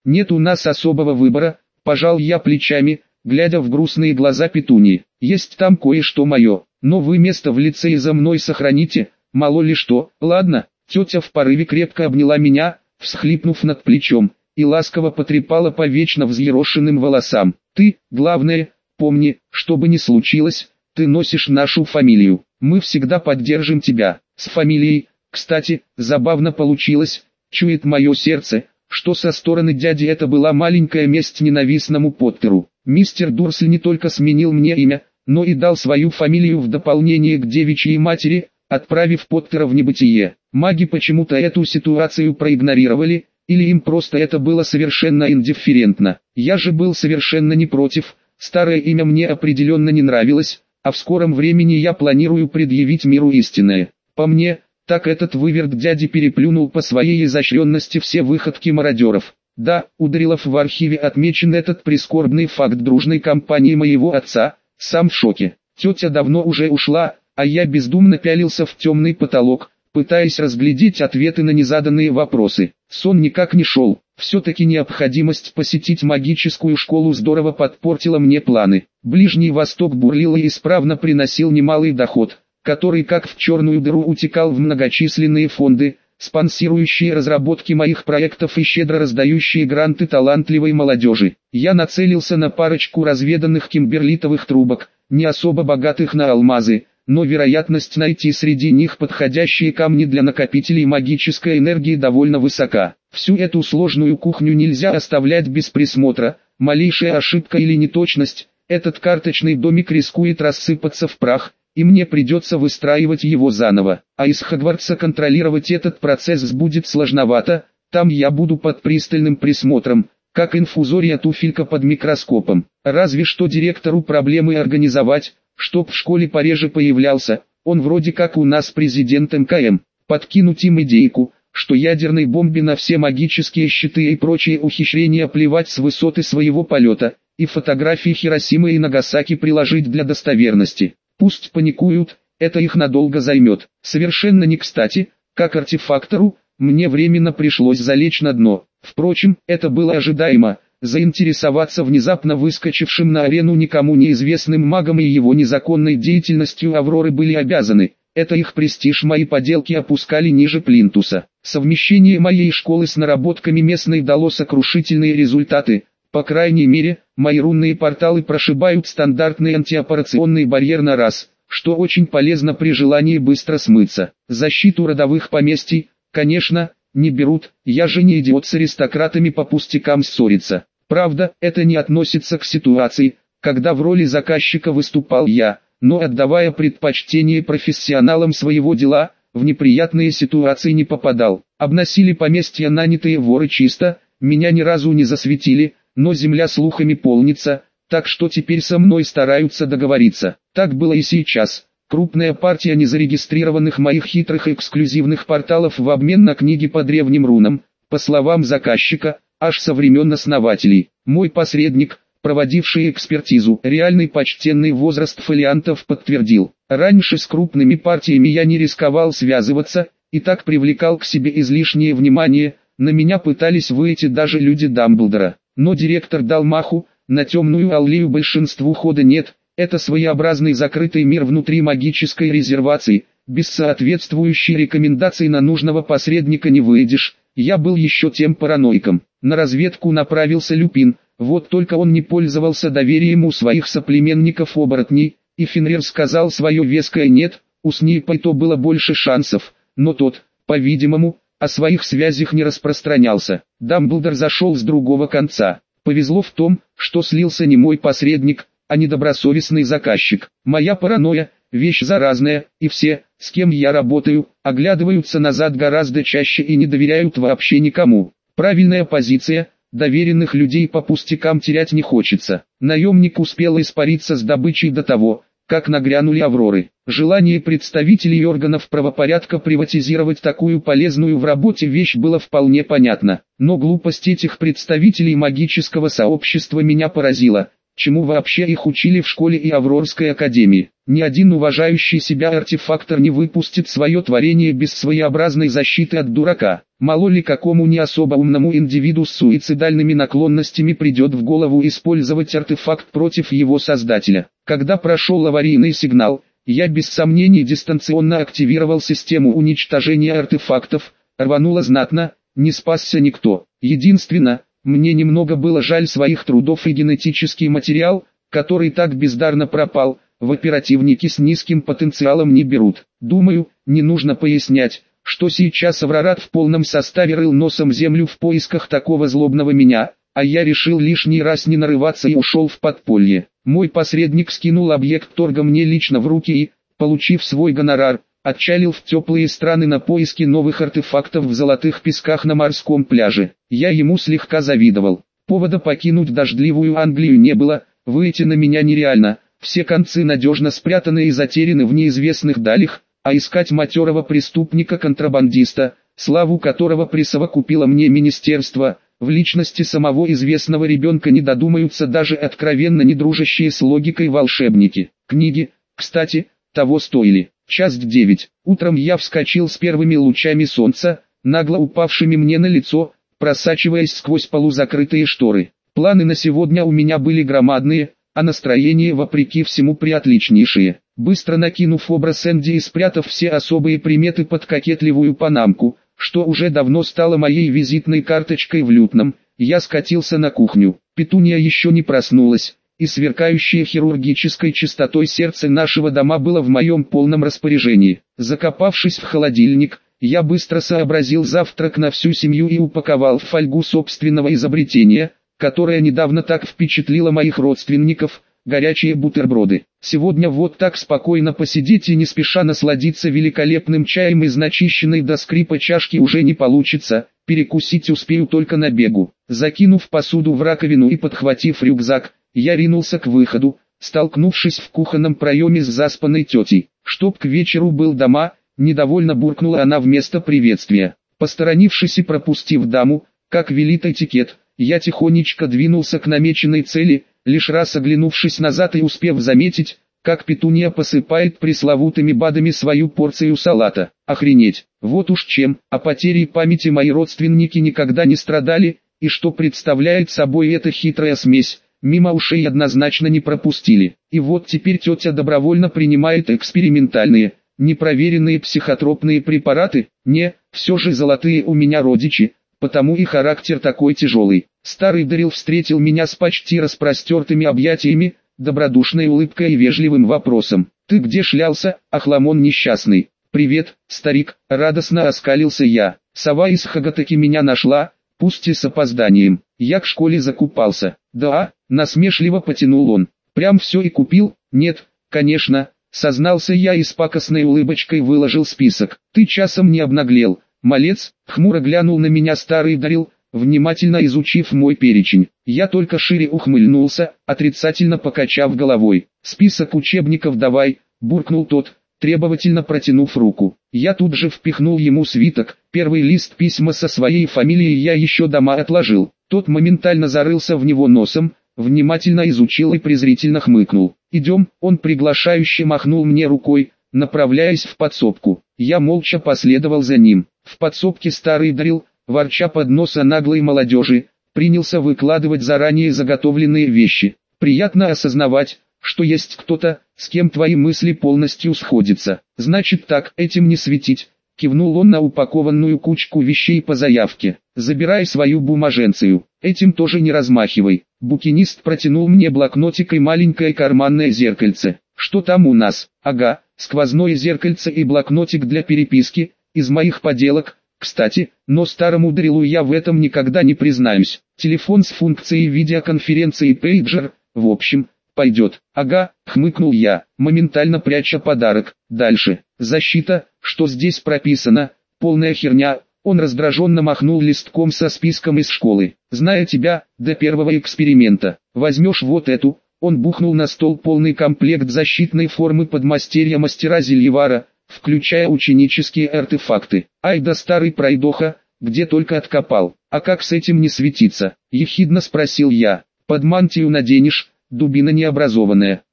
Нет у нас особого выбора, пожал я плечами, глядя в грустные глаза Петуньи. Есть там кое-что мое, но вы место в лицее за мной сохраните, мало ли что. Ладно, тетя в порыве крепко обняла меня, всхлипнув над плечом, и ласково потрепала по вечно взъерошенным волосам. Ты, главное, помни, что бы ни случилось, ты носишь нашу фамилию. Мы всегда поддержим тебя. С фамилией, кстати, забавно получилось, чует мое сердце, что со стороны дяди это была маленькая месть ненавистному Поттеру. Мистер Дурсли не только сменил мне имя, но и дал свою фамилию в дополнение к девичьей матери, отправив Поттера в небытие. Маги почему-то эту ситуацию проигнорировали, или им просто это было совершенно индифферентно. Я же был совершенно не против, старое имя мне определенно не нравилось, а в скором времени я планирую предъявить миру истинное. По мне, так этот выверт дяди переплюнул по своей изощренности все выходки мародеров. Да, у Дриллов в архиве отмечен этот прискорбный факт дружной компании моего отца, сам в шоке. Тетя давно уже ушла, а я бездумно пялился в темный потолок, пытаясь разглядеть ответы на незаданные вопросы. Сон никак не шел. Все-таки необходимость посетить магическую школу здорово подпортила мне планы. Ближний Восток бурлил и исправно приносил немалый доход, который как в черную дыру утекал в многочисленные фонды, спонсирующие разработки моих проектов и щедро раздающие гранты талантливой молодежи. Я нацелился на парочку разведанных кимберлитовых трубок, не особо богатых на алмазы, но вероятность найти среди них подходящие камни для накопителей магической энергии довольно высока. Всю эту сложную кухню нельзя оставлять без присмотра, малейшая ошибка или неточность, этот карточный домик рискует рассыпаться в прах, и мне придется выстраивать его заново. А из Хогвартса контролировать этот процесс будет сложновато, там я буду под пристальным присмотром, как инфузория туфелька под микроскопом. Разве что директору проблемы организовать, чтоб в школе пореже появлялся, он вроде как у нас президент МКМ, подкинуть им идейку, что ядерной бомбе на все магические щиты и прочие ухищрения плевать с высоты своего полета, и фотографии Хиросимы и Нагасаки приложить для достоверности. Пусть паникуют, это их надолго займет. Совершенно не кстати, как артефактору, мне временно пришлось залечь на дно. Впрочем, это было ожидаемо. Заинтересоваться внезапно выскочившим на арену никому неизвестным магом и его незаконной деятельностью Авроры были обязаны. Это их престиж мои поделки опускали ниже плинтуса. Совмещение моей школы с наработками местной дало сокрушительные результаты. По крайней мере, мои рунные порталы прошибают стандартный антиаппарационный барьер на раз, что очень полезно при желании быстро смыться. Защиту родовых поместий, конечно, не берут, я же не идиот с аристократами по пустякам ссориться. Правда, это не относится к ситуации, когда в роли заказчика выступал я, но отдавая предпочтение профессионалам своего дела, в неприятные ситуации не попадал. Обносили поместья нанятые воры чисто, меня ни разу не засветили, но земля слухами полнится, так что теперь со мной стараются договориться. Так было и сейчас. Крупная партия незарегистрированных моих хитрых и эксклюзивных порталов в обмен на книги по древним рунам, по словам заказчика, аж со времен основателей. Мой посредник, проводивший экспертизу, реальный почтенный возраст фолиантов подтвердил. Раньше с крупными партиями я не рисковал связываться, и так привлекал к себе излишнее внимание, на меня пытались выйти даже люди Дамблдора. Но директор дал маху, на темную аллею большинству хода нет, это своеобразный закрытый мир внутри магической резервации, без соответствующей рекомендации на нужного посредника не выйдешь. Я был еще тем параноиком. На разведку направился Люпин, вот только он не пользовался доверием у своих соплеменников-оборотней, и Фенрир сказал свое веское «нет», у Снейпа и то было больше шансов, но тот, по-видимому, о своих связях не распространялся. Дамблдор зашел с другого конца. Повезло в том, что слился не мой посредник, а недобросовестный заказчик. Моя паранойя – вещь заразная, и все, с кем я работаю, оглядываются назад гораздо чаще и не доверяют вообще никому. Правильная позиция, доверенных людей по пустякам терять не хочется. Наемник успел испариться с добычей до того, как нагрянули Авроры. Желание представителей органов правопорядка приватизировать такую полезную в работе вещь было вполне понятно. Но глупость этих представителей магического сообщества меня поразила. Чему вообще их учили в школе и Аврорской академии? Ни один уважающий себя артефактор не выпустит свое творение без своеобразной защиты от дурака. Мало ли какому не особо умному индивиду с суицидальными наклонностями придет в голову использовать артефакт против его создателя. Когда прошел аварийный сигнал, я без сомнений дистанционно активировал систему уничтожения артефактов. Рвануло знатно, не спасся никто. Единственно, мне немного было жаль своих трудов и генетический материал, который так бездарно пропал. В оперативники с низким потенциалом не берут. Думаю, не нужно пояснять, что сейчас Аврорат в полном составе рыл носом землю в поисках такого злобного меня, а я решил лишний раз не нарываться и ушел в подполье. Мой посредник скинул объект торга мне лично в руки и, получив свой гонорар, отчалил в теплые страны на поиски новых артефактов в золотых песках на морском пляже. Я ему слегка завидовал. Повода покинуть дождливую Англию не было, выйти на меня нереально. Все концы надежно спрятаны и затеряны в неизвестных далях, а искать матерого преступника-контрабандиста, славу которого присовокупило мне министерство, в личности самого известного ребенка не додумаются даже откровенно недружащие с логикой волшебники. Книги, кстати, того стоили. Часть 9. Утром я вскочил с первыми лучами солнца, нагло упавшими мне на лицо, просачиваясь сквозь полузакрытые шторы. Планы на сегодня у меня были громадные, а настроение вопреки всему приотличнейшее. Быстро накинув образ Энди и спрятав все особые приметы под кокетливую панамку, что уже давно стало моей визитной карточкой в лютном, я скатился на кухню. Петунья еще не проснулась, и сверкающее хирургической чистотой сердце нашего дома было в моем полном распоряжении. Закопавшись в холодильник, я быстро сообразил завтрак на всю семью и упаковал в фольгу собственного изобретения, которая недавно так впечатлила моих родственников, горячие бутерброды. Сегодня вот так спокойно посидеть и не спеша насладиться великолепным чаем из начищенной до скрипа чашки уже не получится, перекусить успею только на бегу. Закинув посуду в раковину и подхватив рюкзак, я ринулся к выходу, столкнувшись в кухонном проеме с заспанной тетей. Чтоб к вечеру был дома, недовольно буркнула она вместо приветствия. Посторонившись и пропустив даму, как велит этикет, я тихонечко двинулся к намеченной цели, лишь раз оглянувшись назад и успев заметить, как Петунья посыпает пресловутыми БАДами свою порцию салата. Охренеть, вот уж чем, о потере памяти мои родственники никогда не страдали, и что представляет собой эта хитрая смесь, мимо ушей однозначно не пропустили. И вот теперь тетя добровольно принимает экспериментальные, непроверенные психотропные препараты. Не, все же золотые у меня родичи, потому и характер такой тяжелый. Старый Дарил встретил меня с почти распростертыми объятиями, добродушной улыбкой и вежливым вопросом. «Ты где шлялся, охламон несчастный?» «Привет, старик», — радостно оскалился я. «Сова из Хагатаки меня нашла, пусть и с опозданием. Я к школе закупался». «Да?» — насмешливо потянул он. «Прям все и купил?» «Нет, конечно», — сознался я и с пакостной улыбочкой выложил список. «Ты часом не обнаглел?» «Малец», — хмуро глянул на меня старый Дарил, внимательно изучив мой перечень. Я только шире ухмыльнулся, отрицательно покачав головой. «Список учебников давай», — буркнул тот, требовательно протянув руку. Я тут же впихнул ему свиток, первый лист письма со своей фамилией я еще дома отложил. Тот моментально зарылся в него носом, внимательно изучил и презрительно хмыкнул. «Идем», — он приглашающе махнул мне рукой, направляясь в подсобку. Я молча последовал за ним. В подсобке старый Дарил, ворча под нос о наглой молодежи, принялся выкладывать заранее заготовленные вещи. Приятно осознавать, что есть кто-то, с кем твои мысли полностью сходятся. Значит так, этим не светить. Кивнул он на упакованную кучку вещей по заявке. Забирай свою бумаженцию. Этим тоже не размахивай. Букинист протянул мне блокнотик и маленькое карманное зеркальце. Что там у нас? Ага, сквозное зеркальце и блокнотик для переписки, из моих поделок. Кстати, но старому Дарилу я в этом никогда не признаюсь. Телефон с функцией видеоконференции пейджер, в общем, пойдет. Ага, хмыкнул я, моментально пряча подарок. Дальше. Защита, что здесь прописано, полная херня. Он раздраженно махнул листком со списком из школы. Зная тебя, до первого эксперимента, возьмешь вот эту. Он бухнул на стол полный комплект защитной формы подмастерья мастера Зельевара, включая ученические артефакты. Ай да старый пройдоха, где только откопал. А как с этим не светиться? Ехидно спросил я. Под мантию наденешь, дубина необразованная.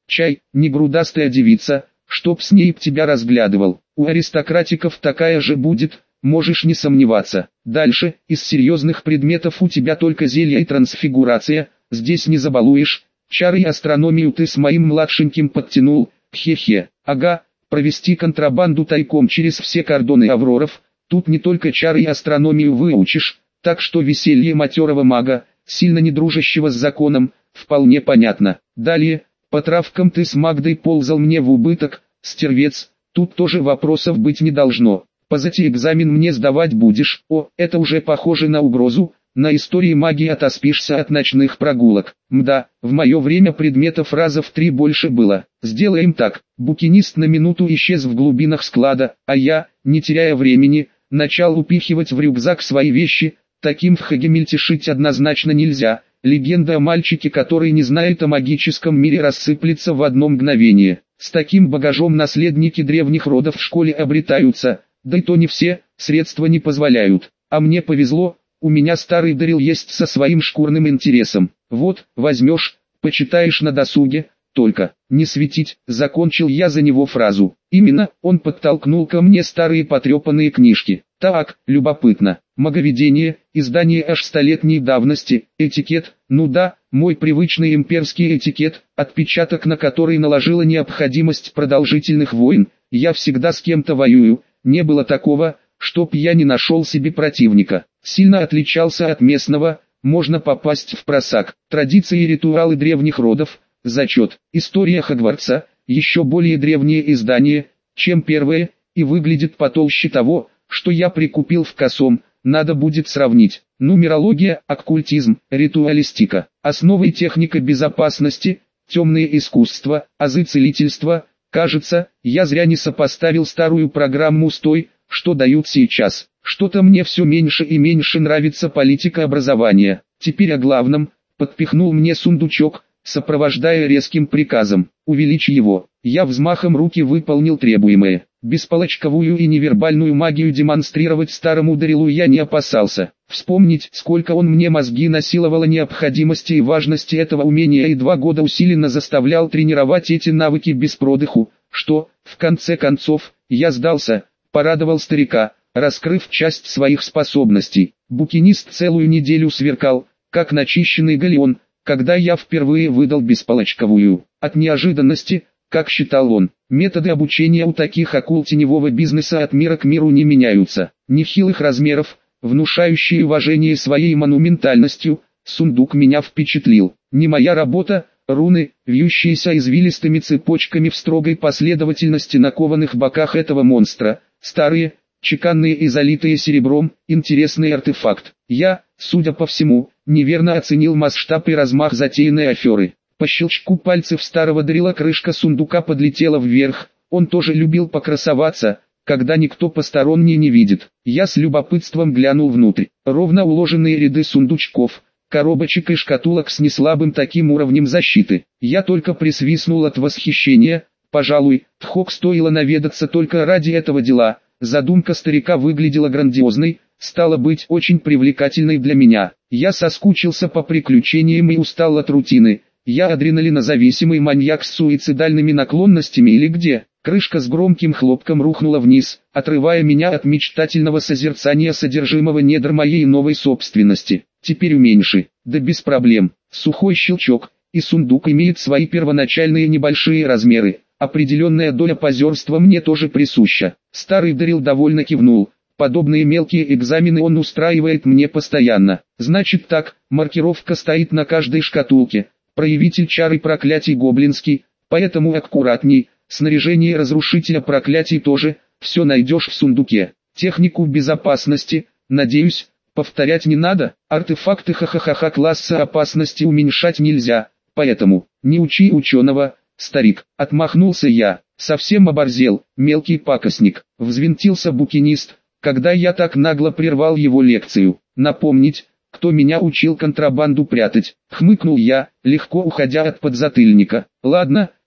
Чай, не грудастая девица, чтоб с ней б тебя разглядывал. У аристократиков такая же будет, можешь не сомневаться. Дальше, из серьезных предметов у тебя только зелье и трансфигурация, здесь не забалуешь. Чары и астрономию ты с моим младшеньким подтянул, хе-хе. Ага, провести контрабанду тайком через все кордоны Авроров, тут не только чары и астрономию выучишь, так что веселье матерого мага, сильно не дружащего с законом, вполне понятно. Далее, по травкам ты с Магдой ползал мне в убыток, стервец, тут тоже вопросов быть не должно. Позати экзамен мне сдавать будешь, о, это уже похоже на угрозу, на истории магии отоспишься от ночных прогулок. Мда, в мое время предметов раза в 3 больше было. Сделаем так, букинист на минуту исчез в глубинах склада, а я, не теряя времени, начал упихивать в рюкзак свои вещи. Таким в Хагемельте шить однозначно нельзя. Легенда о мальчике, который не знает о магическом мире, рассыплется в одно мгновение. С таким багажом наследники древних родов в школе обретаются, да и то не все, средства не позволяют. А мне повезло, у меня старый Дарил есть со своим шкурным интересом. Вот, возьмешь, почитаешь на досуге, только, не светить, закончил я за него фразу. Именно, он подтолкнул ко мне старые потрепанные книжки. Так, любопытно. Маговедение, издание аж столетней давности, этикет, ну да, мой привычный имперский этикет, отпечаток на который наложила необходимость продолжительных войн. Я всегда с кем-то воюю, не было такого, чтоб я не нашел себе противника. Сильно отличался от местного, можно попасть в просак. Традиции и ритуалы древних родов, зачет. История Хогвартса, еще более древнее издание, чем первое, и выглядит потолще того, что я прикупил в косом, надо будет сравнить. Нумерология, оккультизм, ритуалистика, основы техника безопасности, темные искусства, азы целительства. Кажется, я зря не сопоставил старую программу с той, что дают сейчас. Что-то мне все меньше и меньше нравится политика образования. Теперь о главном, подпихнул мне сундучок, сопровождая резким приказом, увеличь его. Я взмахом руки выполнил требуемое. Бесполочковую и невербальную магию демонстрировать старому Дарилу я не опасался. Вспомнить, сколько он мне мозги насиловал о необходимости и важности этого умения, и 2 года усиленно заставлял тренировать эти навыки без продыху, что, в конце концов, я сдался, порадовал старика, раскрыв часть своих способностей. Букинист целую неделю сверкал, как начищенный галеон, когда я впервые выдал бесполочковую. От неожиданности, как считал он, методы обучения у таких акул теневого бизнеса от мира к миру не меняются. Нехилых размеров, внушающий уважение своей монументальностью, сундук меня впечатлил. Не моя работа, руны, вьющиеся извилистыми цепочками в строгой последовательности на кованых боках этого монстра, старые, чеканные и залитые серебром, интересный артефакт. Я, судя по всему, неверно оценил масштаб и размах затеянной аферы. По щелчку пальцев старого Дарила крышка сундука подлетела вверх, он тоже любил покрасоваться, когда никто посторонний не видит. Я с любопытством глянул внутрь. Ровно уложенные ряды сундучков, коробочек и шкатулок с неслабым таким уровнем защиты. Я только присвистнул от восхищения, пожалуй, в Хог стоило наведаться только ради этого дела. Задумка старика выглядела грандиозной, стало быть очень привлекательной для меня. Я соскучился по приключениям и устал от рутины. Я адреналинозависимый маньяк с суицидальными наклонностями или где? Крышка с громким хлопком рухнула вниз, отрывая меня от мечтательного созерцания содержимого недр моей новой собственности. Теперь уменьши, да без проблем. Сухой щелчок, и сундук имеет свои первоначальные небольшие размеры. Определенная доля позерства мне тоже присуща. Старый Дарил довольно кивнул. Подобные мелкие экзамены он устраивает мне постоянно. Значит так, маркировка стоит на каждой шкатулке. Проявитель чары проклятий гоблинский, поэтому аккуратней, снаряжение разрушителя проклятий тоже, все найдешь в сундуке. Технику безопасности, надеюсь, повторять не надо, артефакты ха-ха-ха класса опасности уменьшать нельзя, поэтому, не учи ученого, старик, отмахнулся я, совсем оборзел, мелкий пакостник, взвинтился букинист, когда я так нагло прервал его лекцию, напомнить, кто меня учил контрабанду прятать, хмыкнул я, легко уходя от подзатыльника. Ладно,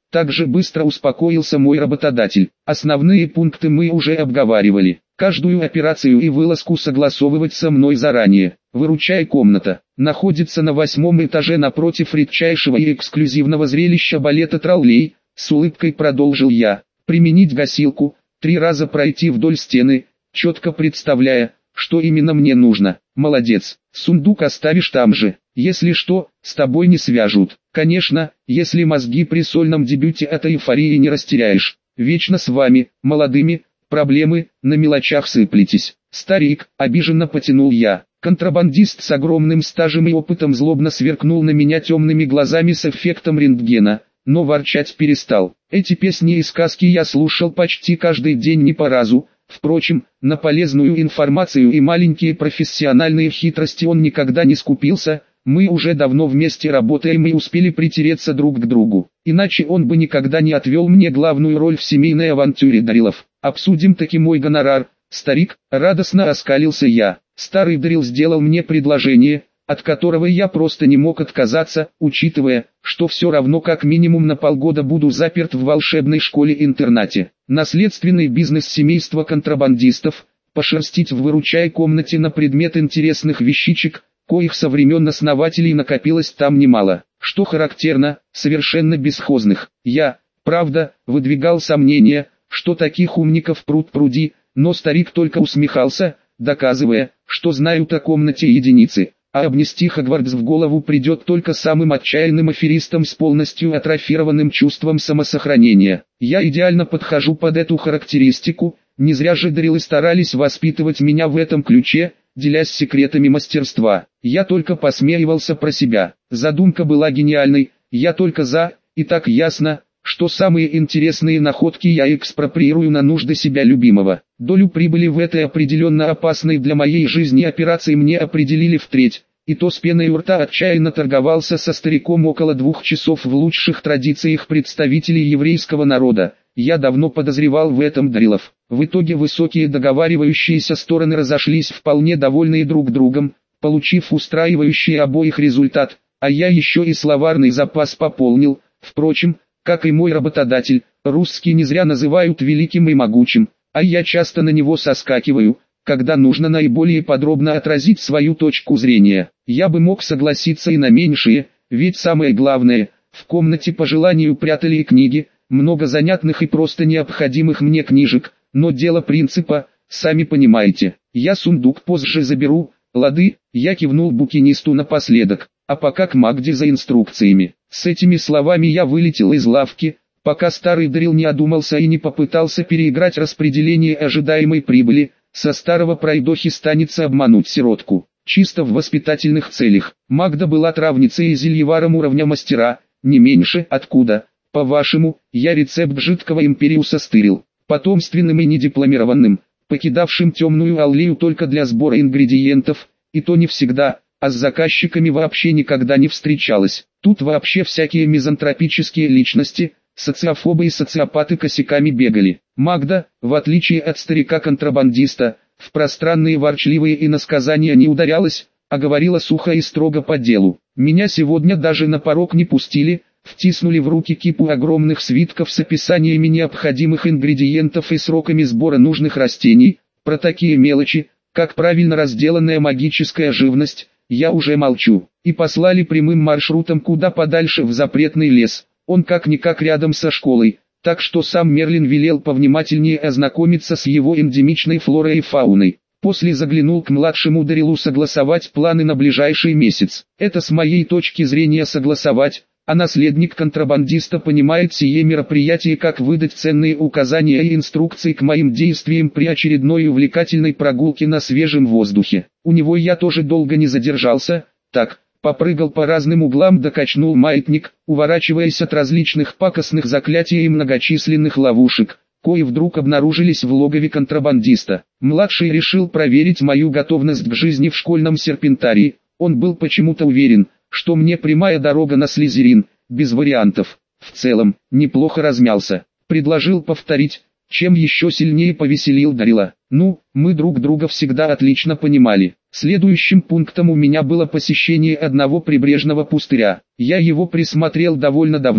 Также быстро успокоился мой работодатель. Основные пункты мы уже обговаривали. Каждую операцию и вылазку согласовывать со мной заранее. Выручай комната. Находится на 8-м этаже напротив редчайшего и эксклюзивного зрелища балета «Троллей», с улыбкой продолжил я. Применить гасилку, 3 раза пройти вдоль стены, четко представляя, что именно мне нужно. Молодец. Сундук оставишь там же. Если что, с тобой не свяжут. Конечно, если мозги при сольном дебюте от эйфории не растеряешь. Вечно с вами, молодыми, проблемы, на мелочах сыплетесь. Старик, обиженно потянул я. Контрабандист с огромным стажем и опытом злобно сверкнул на меня темными глазами с эффектом рентгена, но ворчать перестал. Эти песни и сказки я слушал почти каждый день не по разу. Впрочем, на полезную информацию и маленькие профессиональные хитрости он никогда не скупился. Мы уже давно вместе работаем и успели притереться друг к другу. Иначе он бы никогда не отвел мне главную роль в семейной авантюре Дарилов. Обсудим таки мой гонорар. Старик, радостно оскалился я. Старый Дарил сделал мне предложение, от которого я просто не мог отказаться, учитывая, что все равно как минимум на полгода буду заперт в волшебной школе-интернате. Наследственный бизнес семейства контрабандистов, пошерстить в выручай комнате на предмет интересных вещичек, коих со времен основателей накопилось там немало. Что характерно, совершенно бесхозных. Я, правда, выдвигал сомнения, что таких умников пруд-пруди, но старик только усмехался, доказывая, что знают о комнате единицы. А обнести Хогвартс в голову придет только самым отчаянным аферистам с полностью атрофированным чувством самосохранения. Я идеально подхожу под эту характеристику, не зря же Дарилы старались воспитывать меня в этом ключе, делясь секретами мастерства. Я только посмеивался про себя. Задумка была гениальной, я только за, и так ясно, что самые интересные находки я экспроприирую на нужды себя любимого. Долю прибыли в этой определенно опасной для моей жизни операции мне определили втреть, и то с пеной у рта отчаянно торговался со стариком около 2 часов в лучших традициях представителей еврейского народа. Я давно подозревал в этом Дарилов. В итоге высокие договаривающиеся стороны разошлись вполне довольные друг другом, получив устраивающий обоих результат, а я еще и словарный запас пополнил. Впрочем, как и мой работодатель, русский не зря называют великим и могучим, а я часто на него соскакиваю, когда нужно наиболее подробно отразить свою точку зрения. Я бы мог согласиться и на меньшее, ведь самое главное, в комнате по желанию прятали и книги, много занятных и просто необходимых мне книжек, но дело принципа, сами понимаете. Я сундук позже заберу, лады, я кивнул букинисту напоследок, а пока к Магде за инструкциями. С этими словами я вылетел из лавки, пока старый Дарил не одумался и не попытался переиграть распределение ожидаемой прибыли. Со старого пройдохи станется обмануть сиротку. Чисто в воспитательных целях. Магда была травницей и зельеваром уровня мастера, не меньше. Откуда, по-вашему, я рецепт жидкого империуса стырил? Потомственным и недипломированным, покидавшим темную аллею только для сбора ингредиентов, и то не всегда, а с заказчиками вообще никогда не встречалась. Тут вообще всякие мизантропические личности, социофобы и социопаты косяками бегали. Магда, в отличие от старика-контрабандиста, в пространные ворчливые иносказания не ударялась, а говорила сухо и строго по делу. Меня сегодня даже на порог не пустили, втиснули в руки кипу огромных свитков с описаниями необходимых ингредиентов и сроками сбора нужных растений. Про такие мелочи, как правильно разделанная магическая живность, я уже молчу. И послали прямым маршрутом куда подальше в запретный лес. Он как-никак рядом со школой, так что сам Мерлин велел повнимательнее ознакомиться с его эндемичной флорой и фауной. После заглянул к младшему Дарилу согласовать планы на ближайший месяц. Это с моей точки зрения согласовать, а наследник контрабандиста понимает сие мероприятие как выдать ценные указания и инструкции к моим действиям при очередной увлекательной прогулке на свежем воздухе. У него я тоже долго не задержался, так, попрыгал по разным углам да качнул маятник, уворачиваясь от различных пакостных заклятий и многочисленных ловушек, кои вдруг обнаружились в логове контрабандиста. Младший решил проверить мою готовность к жизни в школьном серпентарии. Он был почему-то уверен, что мне прямая дорога на Слизерин, без вариантов. В целом, неплохо размялся. Предложил повторить, чем еще сильнее повеселил Дарила. Ну, мы друг друга всегда отлично понимали. Следующим пунктом у меня было посещение одного прибрежного пустыря. Я его присмотрел довольно давно,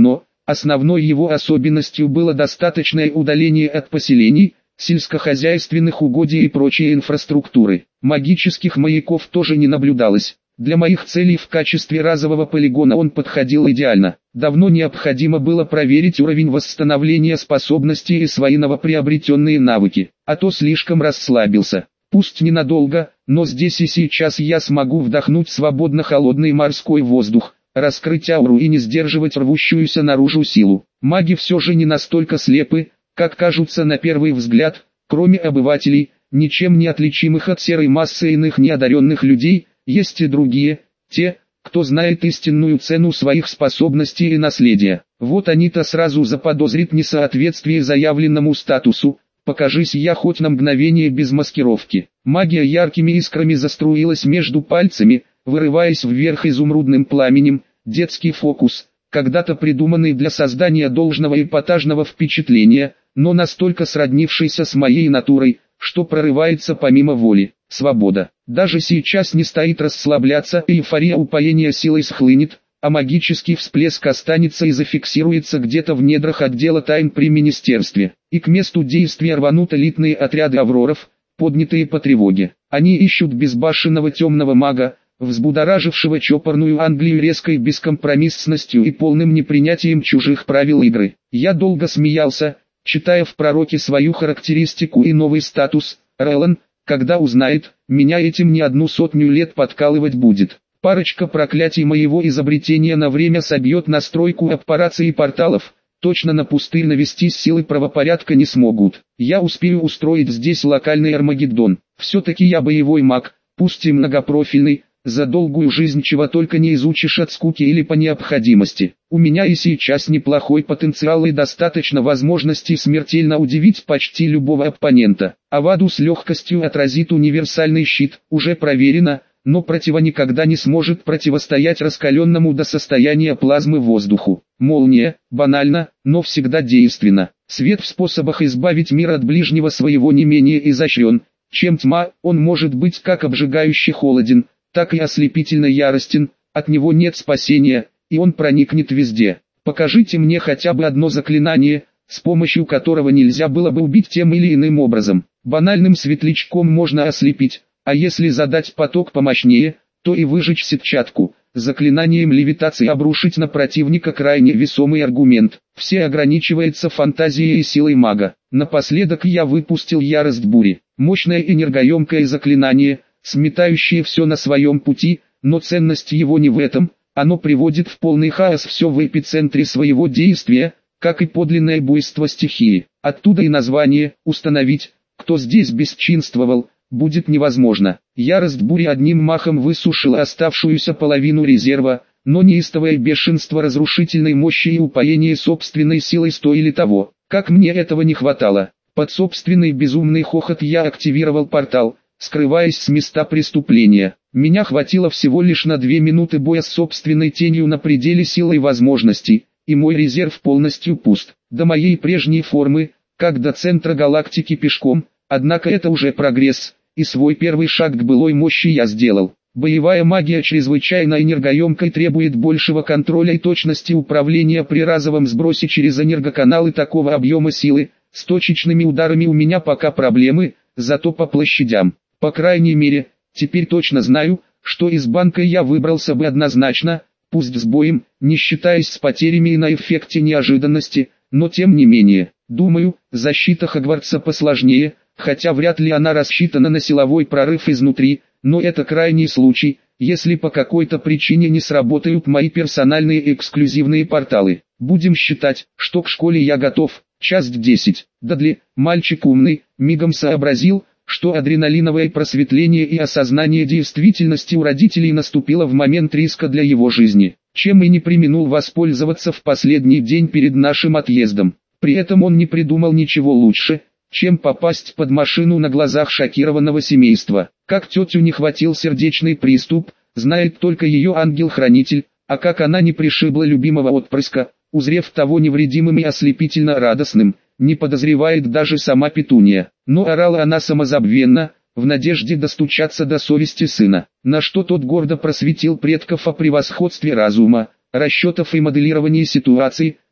Основной его особенностью было достаточное удаление от поселений, сельскохозяйственных угодий и прочей инфраструктуры. Магических маяков тоже не наблюдалось. Для моих целей в качестве разового полигона он подходил идеально. Давно необходимо было проверить уровень восстановления способностей и свои новоприобретенные навыки, а то слишком расслабился. Пусть ненадолго, но здесь и сейчас я смогу вдохнуть свободно холодный морской воздух, раскрыть ауру и не сдерживать рвущуюся наружу силу. Маги все же не настолько слепы, как кажутся на первый взгляд. Кроме обывателей, ничем не отличимых от серой массы иных неодаренных людей, есть и другие, те, кто знает истинную цену своих способностей и наследия. Вот они-то сразу заподозрят несоответствие заявленному статусу. Покажись я хоть на мгновение без маскировки. Магия яркими искрами заструилась между пальцами, вырываясь вверх изумрудным пламенем. Детский фокус, когда-то придуманный для создания должного эпатажного впечатления, но настолько сроднившийся с моей натурой, что прорывается помимо воли. Свобода. Даже сейчас не стоит расслабляться, эйфория упоения силой схлынет, а магический всплеск останется и зафиксируется где-то в недрах отдела тайн при министерстве. И к месту действия рванут элитные отряды авроров, поднятые по тревоге. Они ищут безбашенного темного мага, взбудоражившего чопорную Англию резкой бескомпромиссностью и полным непринятием чужих правил игры. Я долго смеялся, читая в пророке свою характеристику и новый статус. Релан, когда узнает, меня этим не 100 лет подкалывать будет. Парочка проклятий моего изобретения на время собьет настройку операций и порталов. Точно на пустырь навести силы правопорядка не смогут. Я успею устроить здесь локальный Армагеддон. Все-таки я боевой маг, пусть и многопрофильный. За долгую жизнь чего только не изучишь от скуки или по необходимости. У меня и сейчас неплохой потенциал и достаточно возможностей смертельно удивить почти любого оппонента. Аваду с легкостью отразит универсальный щит, уже проверено, но противо никогда не сможет противостоять раскаленному до состояния плазмы воздуху. Молния, банально, но всегда действенна. Свет в способах избавить мир от ближнего своего не менее изощрен, чем тьма. Он может быть как обжигающе холоден, так и ослепительно яростен, от него нет спасения, и он проникнет везде. Покажите мне хотя бы одно заклинание, с помощью которого нельзя было бы убить тем или иным образом. Банальным светлячком можно ослепить, а если задать поток помощнее, то и выжечь сетчатку. Заклинанием левитации обрушить на противника крайне весомый аргумент. Все ограничивается фантазией и силой мага. Напоследок я выпустил ярость бури. Мощное энергоемкое заклинание, сметающее все на своем пути, но ценность его не в этом, оно приводит в полный хаос все в эпицентре своего действия, как и подлинное буйство стихии. Оттуда и название. Установить, кто здесь бесчинствовал, будет невозможно. Ярость бури одним махом высушила оставшуюся половину резерва, но неистовое бешенство разрушительной мощи и упоение собственной силой стоили того. Как мне этого не хватало. Под собственный безумный хохот я активировал портал, скрываясь с места преступления. Меня хватило всего лишь на 2 минуты боя с собственной тенью на пределе сил и возможностей, и мой резерв полностью пуст. До моей прежней формы, как до центра галактики пешком, однако это уже прогресс, и свой первый шаг к былой мощи я сделал. Боевая магия чрезвычайно энергоемка и требует большего контроля и точности управления при разовом сбросе через энергоканалы такого объема силы. С точечными ударами у меня пока проблемы, зато по площадям. По крайней мере, теперь точно знаю, что из банка я выбрался бы однозначно, пусть с боем, не считаясь с потерями и на эффекте неожиданности, но тем не менее. Думаю, защита Хогвартса посложнее, хотя вряд ли она рассчитана на силовой прорыв изнутри, но это крайний случай, если по какой-то причине не сработают мои персональные эксклюзивные порталы. Будем считать, что к школе я готов. Часть 10. Дадли, мальчик умный, мигом сообразил, что адреналиновое просветление и осознание действительности у родителей наступило в момент риска для его жизни, чем и не преминул воспользоваться в последний день перед нашим отъездом. При этом он не придумал ничего лучше, чем попасть под машину на глазах шокированного семейства. Как тетю не хватил сердечный приступ, знает только ее ангел-хранитель, а как она не пришибла любимого отпрыска, узрев того невредимым и ослепительно радостным, не подозревает даже сама Петуния. Но орала она самозабвенно, в надежде достучаться до совести сына, на что тот гордо просветил предков о превосходстве разума, расчетов и моделировании ситуаций,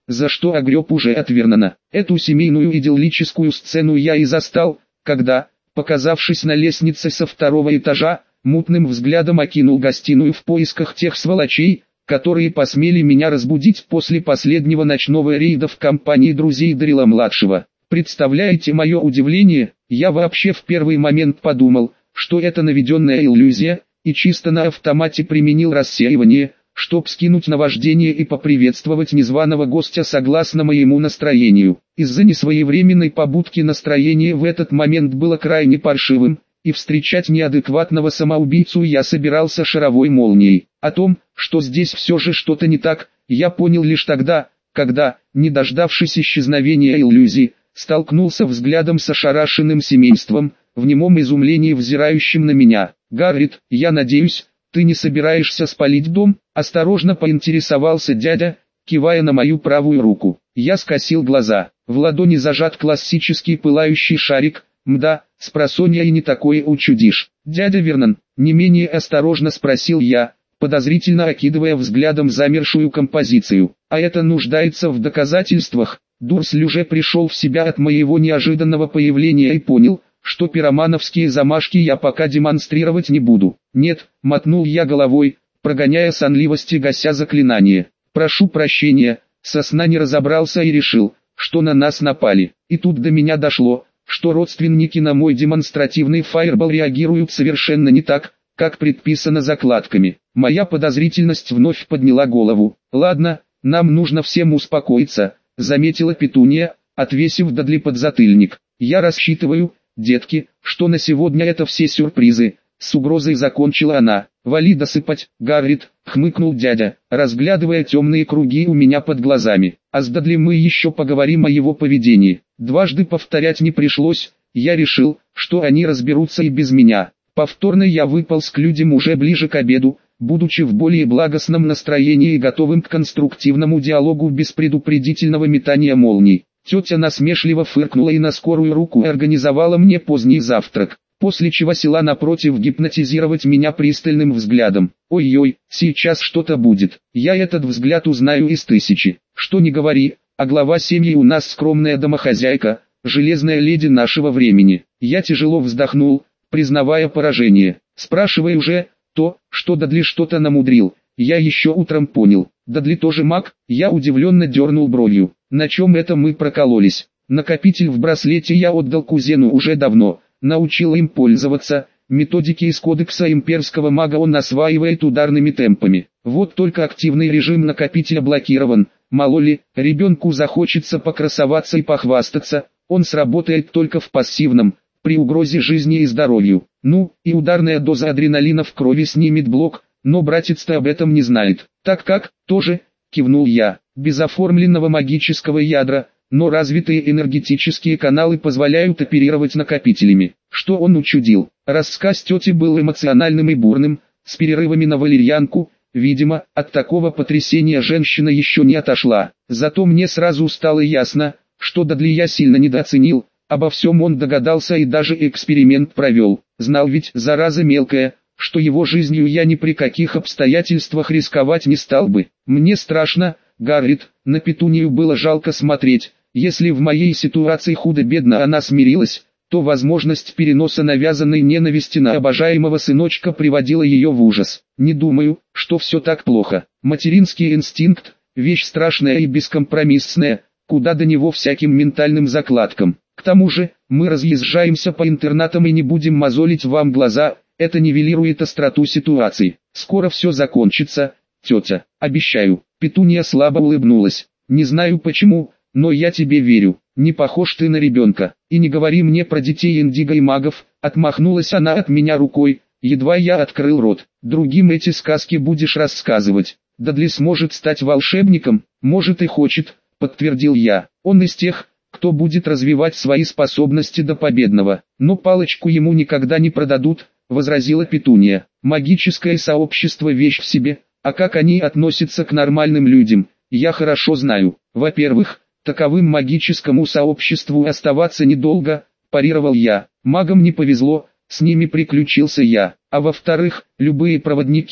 за что огреб уже отвернано. Эту семейную идиллическую сцену я и застал, когда, показавшись на лестнице со второго этажа, мутным взглядом окинул гостиную в поисках тех сволочей, которые посмели меня разбудить после последнего ночного рейда в компании друзей Дарила-младшего. Представляете мое удивление, я вообще в первый момент подумал, что это наведенная иллюзия, и чисто на автомате применил рассеивание, чтоб скинуть наваждение и поприветствовать незваного гостя согласно моему настроению. Из-за несвоевременной побудки настроение в этот момент было крайне паршивым, и встречать неадекватного самоубийцу я собирался шаровой молнией. О том, что здесь все же что-то не так, я понял лишь тогда, когда, не дождавшись исчезновения иллюзии, столкнулся взглядом с ошарашенным семейством, в немом изумлении взирающим на меня. «Гаррит, я надеюсь, ты не собираешься спалить дом?» — осторожно поинтересовался дядя, кивая на мою правую руку. Я скосил глаза. В ладони зажат классический пылающий шарик. «Мда, спросонья и не такое учудишь». «Дядя Вернон?» — не менее осторожно спросил я, подозрительно окидывая взглядом замершую композицию. «А это нуждается в доказательствах?» Дурсль уже пришел в себя от моего неожиданного появления и понял, что пиромановские замашки я пока демонстрировать не буду. «Нет», — мотнул я головой, прогоняя сонливость и гася заклинание. «Прошу прощения, со сна не разобрался и решил, что на нас напали». И тут до меня дошло, что родственники на мой демонстративный фаербол реагируют совершенно не так, как предписано закладками. Моя подозрительность вновь подняла голову. «Ладно, нам нужно всем успокоиться», — заметила Петуния, отвесив Дадли подзатыльник. «Я рассчитываю, детки, что на сегодня это все сюрпризы», — с угрозой закончила она. «Вали досыпать, Гаррит», — хмыкнул дядя, разглядывая темные круги у меня под глазами. «А с Дадли мы еще поговорим о его поведении». Дважды повторять не пришлось, я решил, что они разберутся и без меня. Повторно я выполз к людям уже ближе к обеду, будучи в более благостном настроении и готовым к конструктивному диалогу без предупредительного метания молний. Тетя насмешливо фыркнула и на скорую руку организовала мне поздний завтрак, после чего села напротив гипнотизировать меня пристальным взглядом. «Ой-ой, сейчас что-то будет, я этот взгляд узнаю из тысячи. Что ни говори, а глава семьи у нас скромная домохозяйка, железная леди нашего времени». Я тяжело вздохнул, признавая поражение. «Спрашивай уже, то, что Дадли что-то намудрил, я еще утром понял». «Дадли тоже маг?» Я удивленно дернул бровью. «На чем это мы прокололись?» «Накопитель в браслете я отдал кузену уже давно, научил им пользоваться, методики из кодекса имперского мага он осваивает ударными темпами. Вот только активный режим накопителя блокирован, мало ли, ребенку захочется покрасоваться и похвастаться, он сработает только в пассивном, при угрозе жизни и здоровью. Ну, и ударная доза адреналина в крови снимет блок, но братец-то об этом не знает». «Так как, тоже?» — кивнул я. «Без оформленного магического ядра, но развитые энергетические каналы позволяют оперировать накопителями». Что он учудил? Рассказ тети был эмоциональным и бурным, с перерывами на валерьянку. Видимо, от такого потрясения женщина еще не отошла. Зато мне сразу стало ясно, что Дадли я сильно недооценил. Обо всем он догадался и даже эксперимент провел. Знал ведь, зараза мелкая, что его жизнью я ни при каких обстоятельствах рисковать не стал бы. Мне страшно, Гаррит, на Петунию было жалко смотреть. Если в моей ситуации худо-бедно она смирилась, то возможность переноса навязанной ненависти на обожаемого сыночка приводила ее в ужас. Не думаю, что все так плохо. Материнский инстинкт – вещь страшная и бескомпромиссная, куда до него всяким ментальным закладкам. К тому же, мы разъезжаемся по интернатам и не будем мозолить вам глаза, это нивелирует остроту ситуации. Скоро все закончится, тетя, обещаю». Петуния слабо улыбнулась. «Не знаю почему, но я тебе верю. Не похож ты на ребенка. И не говори мне про детей индиго и магов», отмахнулась она от меня рукой, едва я открыл рот. «Другим эти сказки будешь рассказывать. Дадли сможет стать волшебником, может и хочет», подтвердил я. «Он из тех, кто будет развивать свои способности до победного. Но палочку ему никогда не продадут», возразила Петуния. «Магическое сообщество вещь в себе, а как они относятся к нормальным людям, я хорошо знаю. Во-первых, таковым магическому сообществу оставаться недолго», парировал я. «Магам не повезло, с ними приключился я. А во-вторых, любые проводники,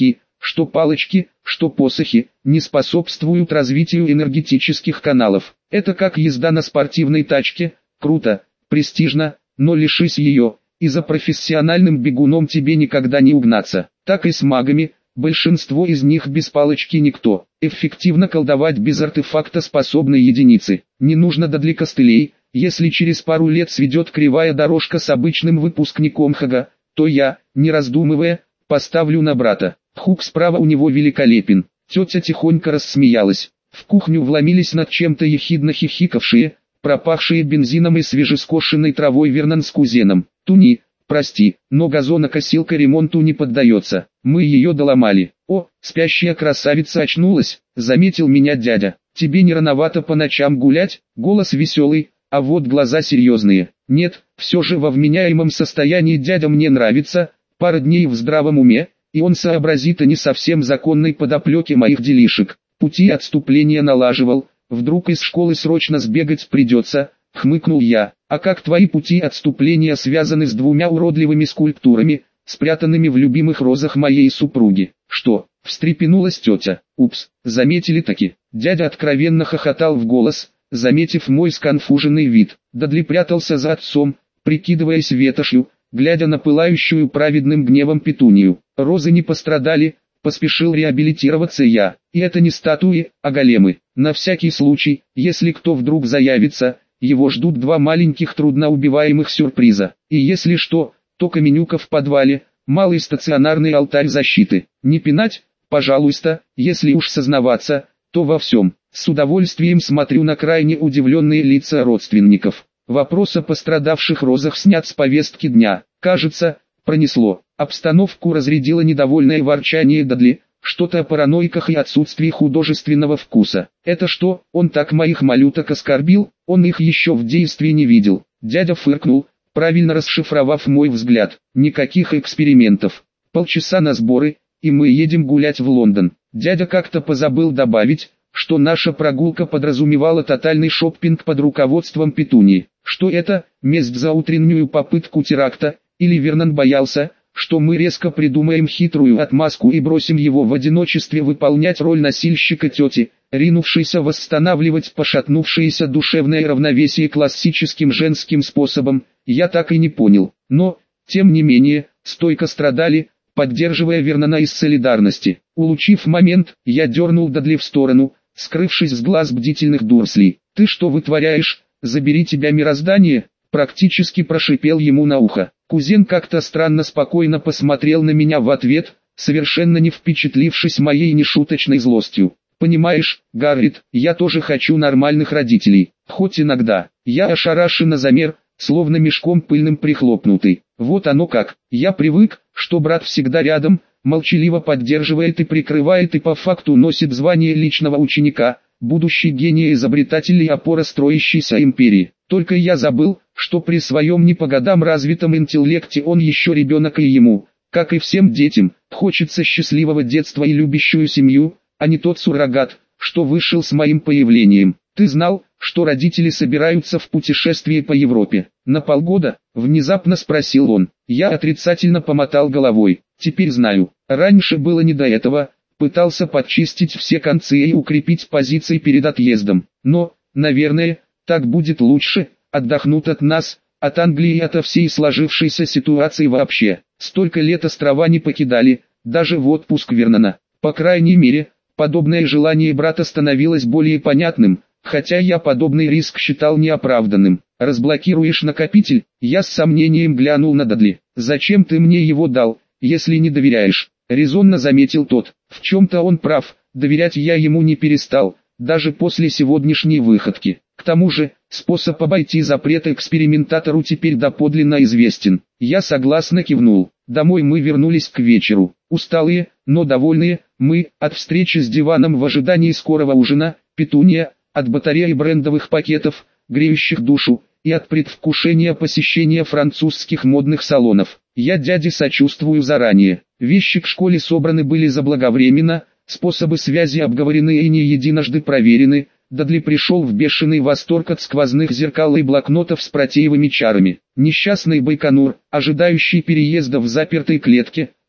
что палочки, что посохи, не способствуют развитию энергетических каналов. Это как езда на спортивной тачке, круто, престижно, но лишись ее, и за профессиональным бегуном тебе никогда не угнаться. Так и с магами, большинство из них без палочки никто. Эффективно колдовать без артефакта способны единицы. Не нужно дадли костылей. Если через пару лет сведет кривая дорожка с обычным выпускником ХГ, то я, не раздумывая, поставлю на брата. Хук справа у него великолепен. Тетя тихонько рассмеялась. В кухню вломились над чем-то ехидно хихикавшие, пропахшие бензином и свежескошенной травой Вернон с кузеном. Туни, прости, но газонокосилка ремонту не поддается. Мы ее доломали. О, спящая красавица очнулась, заметил меня дядя. Тебе не рановато по ночам гулять? Голос веселый, а вот глаза серьезные. Нет, все же во вменяемом состоянии дядя мне нравится. Пара дней в здравом уме, и он сообразит о не совсем законной подоплеке моих делишек. Пути отступления налаживал. Вдруг из школы срочно сбегать придется, хмыкнул я. А как твои пути отступления связаны с двумя уродливыми скульптурами, спрятанными в любимых розах моей супруги? Что? Встрепенулась тетя. Упс, заметили таки. Дядя откровенно хохотал в голос, заметив мой сконфуженный вид. Дадли прятался за отцом, прикидываясь ветошью, глядя на пылающую праведным гневом петунию. Розы не пострадали, поспешил реабилитироваться я. И это не статуи, а големы. На всякий случай, если кто вдруг заявится, его ждут два маленьких трудноубиваемых сюрприза. И если что, то каменюка в подвале, малый стационарный алтарь защиты. Не пинать, пожалуйста, если уж сознаваться, то во всем. С удовольствием смотрю на крайне удивленные лица родственников. Вопрос о пострадавших розах снят с повестки дня. Кажется, пронесло. Обстановку разрядило недовольное ворчание Дадли, что-то о параноиках и отсутствии художественного вкуса. Это что, он так моих малюток оскорбил? Он их еще в действии не видел. Дядя фыркнул, правильно расшифровав мой взгляд. Никаких экспериментов. Полчаса на сборы, и мы едем гулять в Лондон. Дядя как-то позабыл добавить, что наша прогулка подразумевала тотальный шоппинг под руководством Петунии. Что это, месть за утреннюю попытку теракта, или Вернон боялся, что мы резко придумаем хитрую отмазку и бросим его в одиночестве выполнять роль носильщика тети, ринувшейся восстанавливать пошатнувшееся душевное равновесие классическим женским способом, я так и не понял. Но, тем не менее, стойко страдали, поддерживая Вернона из солидарности. Улучив момент, я дернул Дадли в сторону, скрывшись с глаз бдительных Дурслей. «Ты что вытворяешь? Забери тебя мироздание!» Практически прошипел ему на ухо. Кузен как-то странно спокойно посмотрел на меня в ответ, совершенно не впечатлившись моей нешуточной злостью. «Понимаешь, Гаррит, я тоже хочу нормальных родителей, хоть иногда». Я ошарашенно замер, словно мешком пыльным прихлопнутый. Вот оно как. Я привык, что брат всегда рядом, молчаливо поддерживает и прикрывает и по факту носит звание личного ученика, будущий гений изобретатель и опора строящейся империи. Только я забыл, что при своем не по годам развитом интеллекте он еще ребенок, и ему, как и всем детям, хочется счастливого детства и любящую семью, а не тот суррогат, что вышел с моим появлением. «Ты знал, что родители собираются в путешествие по Европе? На полгода?» — внезапно спросил он. Я отрицательно помотал головой. «Теперь знаю. Раньше было не до этого». Пытался подчистить все концы и укрепить позиции перед отъездом. Но, наверное, так будет лучше, отдохнут от нас, от Англии и от всей сложившейся ситуации вообще. Столько лет острова не покидали, даже в отпуск Вернона. По крайней мере, подобное желание брата становилось более понятным, хотя я подобный риск считал неоправданным. «Разблокируешь накопитель?» Я с сомнением глянул на Дадли. «Зачем ты мне его дал, если не доверяешь?» Резонно заметил тот. В чем-то он прав, доверять я ему не перестал, даже после сегодняшней выходки. К тому же, способ обойти запрет экспериментатору теперь доподлинно известен. Я согласно кивнул. Домой мы вернулись к вечеру. Усталые, но довольные, мы, от встречи с диваном в ожидании скорого ужина, Петуния, от батареи брендовых пакетов, греющих душу, и от предвкушения посещения французских модных салонов. Я дяде сочувствую заранее. Вещи к школе собраны были заблаговременно, способы связи обговорены и не единожды проверены. Дадли пришел в бешеный восторг от сквозных зеркал и блокнотов с протеевыми чарами. Несчастный Байконур, ожидающий переезда в запертой клетке,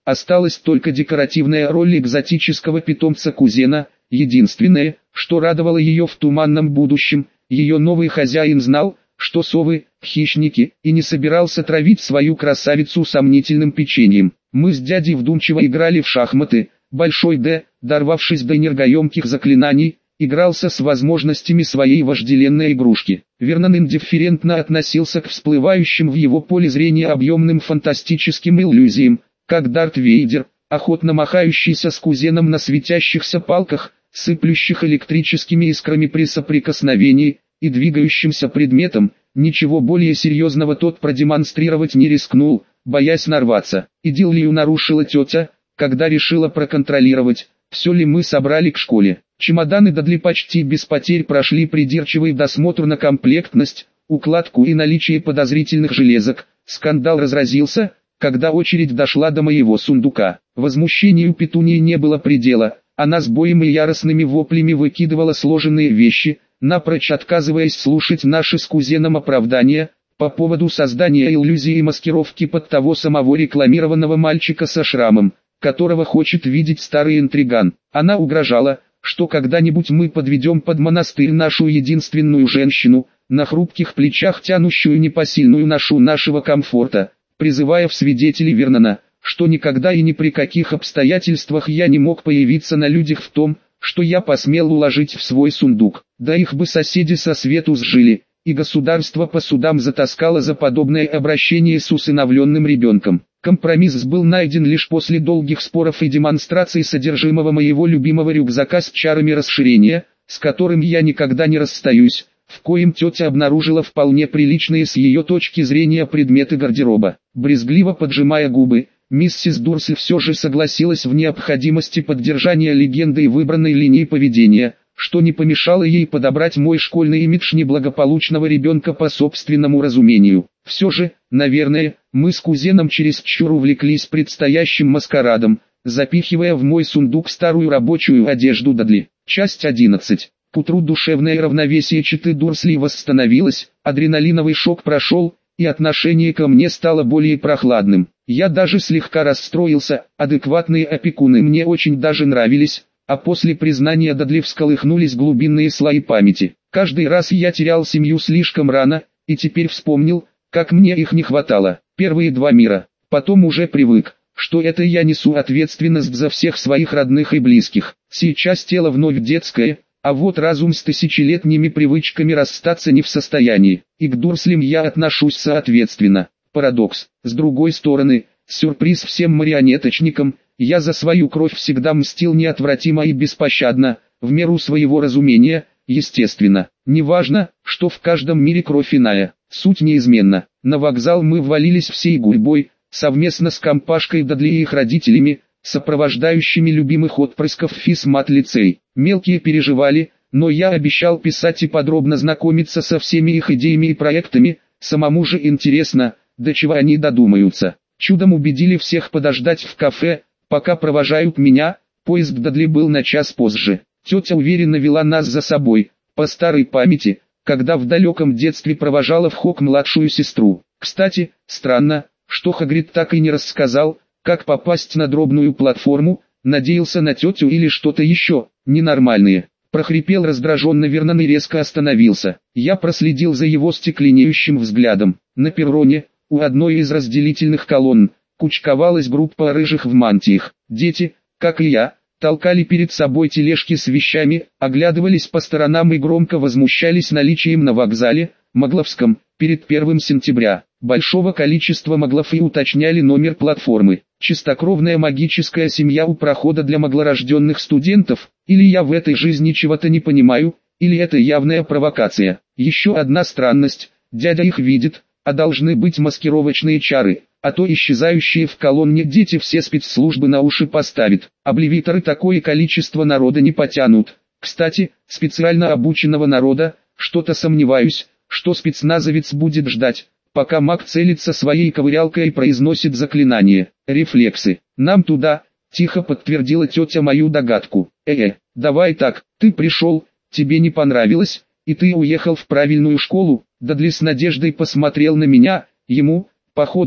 Осталась только декоративная роль экзотического питомца кузена. Единственное, что радовало ее в туманном будущем, ее новый хозяин знал, что совы – хищники, и не собирался травить свою красавицу сомнительным печеньем. Мы с дядей вдумчиво играли в шахматы. Большой Д, дорвавшись до энергоемких заклинаний, игрался с возможностями своей вожделенной игрушки. Вернон индифферентно относился к всплывающим в его поле зрения объемным фантастическим иллюзиям, как Дарт Вейдер, охотно махающийся с кузеном на светящихся палках, сыплющих электрическими искрами при соприкосновении, и двигающимся предметом. Ничего более серьезного тот продемонстрировать не рискнул, боясь нарваться. Идиллию нарушила тетя, когда решила проконтролировать, все ли мы собрали к школе. Чемоданы Дадли почти без потерь прошли придирчивый досмотр на комплектность, укладку и наличие подозрительных железок. Скандал разразился, когда очередь дошла до моего сундука. Возмущению Петунии не было предела. Она с боем и яростными воплями выкидывала сложенные вещи, напрочь отказываясь слушать наши с кузеном оправдания по поводу создания иллюзии и маскировки под того самого рекламированного мальчика со шрамом, которого хочет видеть старый интриган. Она угрожала, что когда-нибудь мы подведем под монастырь нашу единственную женщину, на хрупких плечах тянущую непосильную ношу нашего комфорта, призывая в свидетели Вернона, что никогда и ни при каких обстоятельствах я не мог появиться на людях в том, что я посмел уложить в свой сундук. Да их бы соседи со свету сжили, и государство по судам затаскало за подобное обращение с усыновленным ребенком. Компромисс был найден лишь после долгих споров и демонстраций содержимого моего любимого рюкзака с чарами расширения, с которым я никогда не расстаюсь, в коем тетя обнаружила вполне приличные с ее точки зрения предметы гардероба. Брезгливо поджимая губы, миссис Дурсель все же согласилась в необходимости поддержания легенды и выбранной линии поведения, что не помешало ей подобрать мой школьный имидж неблагополучного ребенка по собственному разумению. Все же, наверное, мы с кузеном чересчур увлеклись предстоящим маскарадом, запихивая в мой сундук старую рабочую одежду Дадли. Часть 11. К утру душевное равновесие четы Дурсли восстановилось, адреналиновый шок прошел, и отношение ко мне стало более прохладным. Я даже слегка расстроился, адекватные опекуны мне очень даже нравились, а после признания Дадли всколыхнулись глубинные слои памяти. Каждый раз я терял семью слишком рано, и теперь вспомнил, как мне их не хватало. Первые два мира. Потом уже привык, что это я несу ответственность за всех своих родных и близких. Сейчас тело вновь детское, а вот разум с тысячелетними привычками расстаться не в состоянии. И к Дурслям я отношусь соответственно. Парадокс. С другой стороны, сюрприз всем марионеточникам, я за свою кровь всегда мстил неотвратимо и беспощадно, в меру своего разумения, естественно. Неважно, что в каждом мире кровь иная, суть неизменна. На вокзал мы ввалились всей гурьбой, совместно с компашкой Дадли и их родителями, сопровождающими любимых отпрысков физмат-лицей. Мелкие переживали, но я обещал писать и подробно знакомиться со всеми их идеями и проектами, самому же интересно, до чего они додумаются. Чудом убедили всех подождать в кафе, пока провожают меня. Поезд Дадли был на час позже. Тетя уверенно вела нас за собой, по старой памяти, когда в далеком детстве провожала в Хог младшую сестру. Кстати, странно, что Хагрид так и не рассказал, как попасть на дробную платформу, надеялся на тетю или что-то еще, ненормальные. Прохрипел раздраженно Вернон и резко остановился. Я проследил за его стекленеющим взглядом. На перроне, у одной из разделительных колонн, кучковалась группа рыжих в мантиях. Дети, как и я, толкали перед собой тележки с вещами, оглядывались по сторонам и громко возмущались наличием на вокзале, Могловском, перед 1 сентября, большого количества моглов и уточняли номер платформы. Чистокровная магическая семья у прохода для моглорожденных студентов, или я в этой жизни чего-то не понимаю, или это явная провокация. Еще одна странность, дядя их видит, а должны быть маскировочные чары, а то исчезающие в колонне дети все спецслужбы на уши поставят. Обливиторы такое количество народа не потянут. Кстати, специально обученного народа, что-то сомневаюсь, что спецназовец будет ждать, пока маг целится своей ковырялкой и произносит заклинание. Рефлексы. Нам туда, тихо подтвердила тетя мою догадку. Давай так, ты пришел, тебе не понравилось, и ты уехал в правильную школу. Дадли с надеждой посмотрел на меня, ему, походу,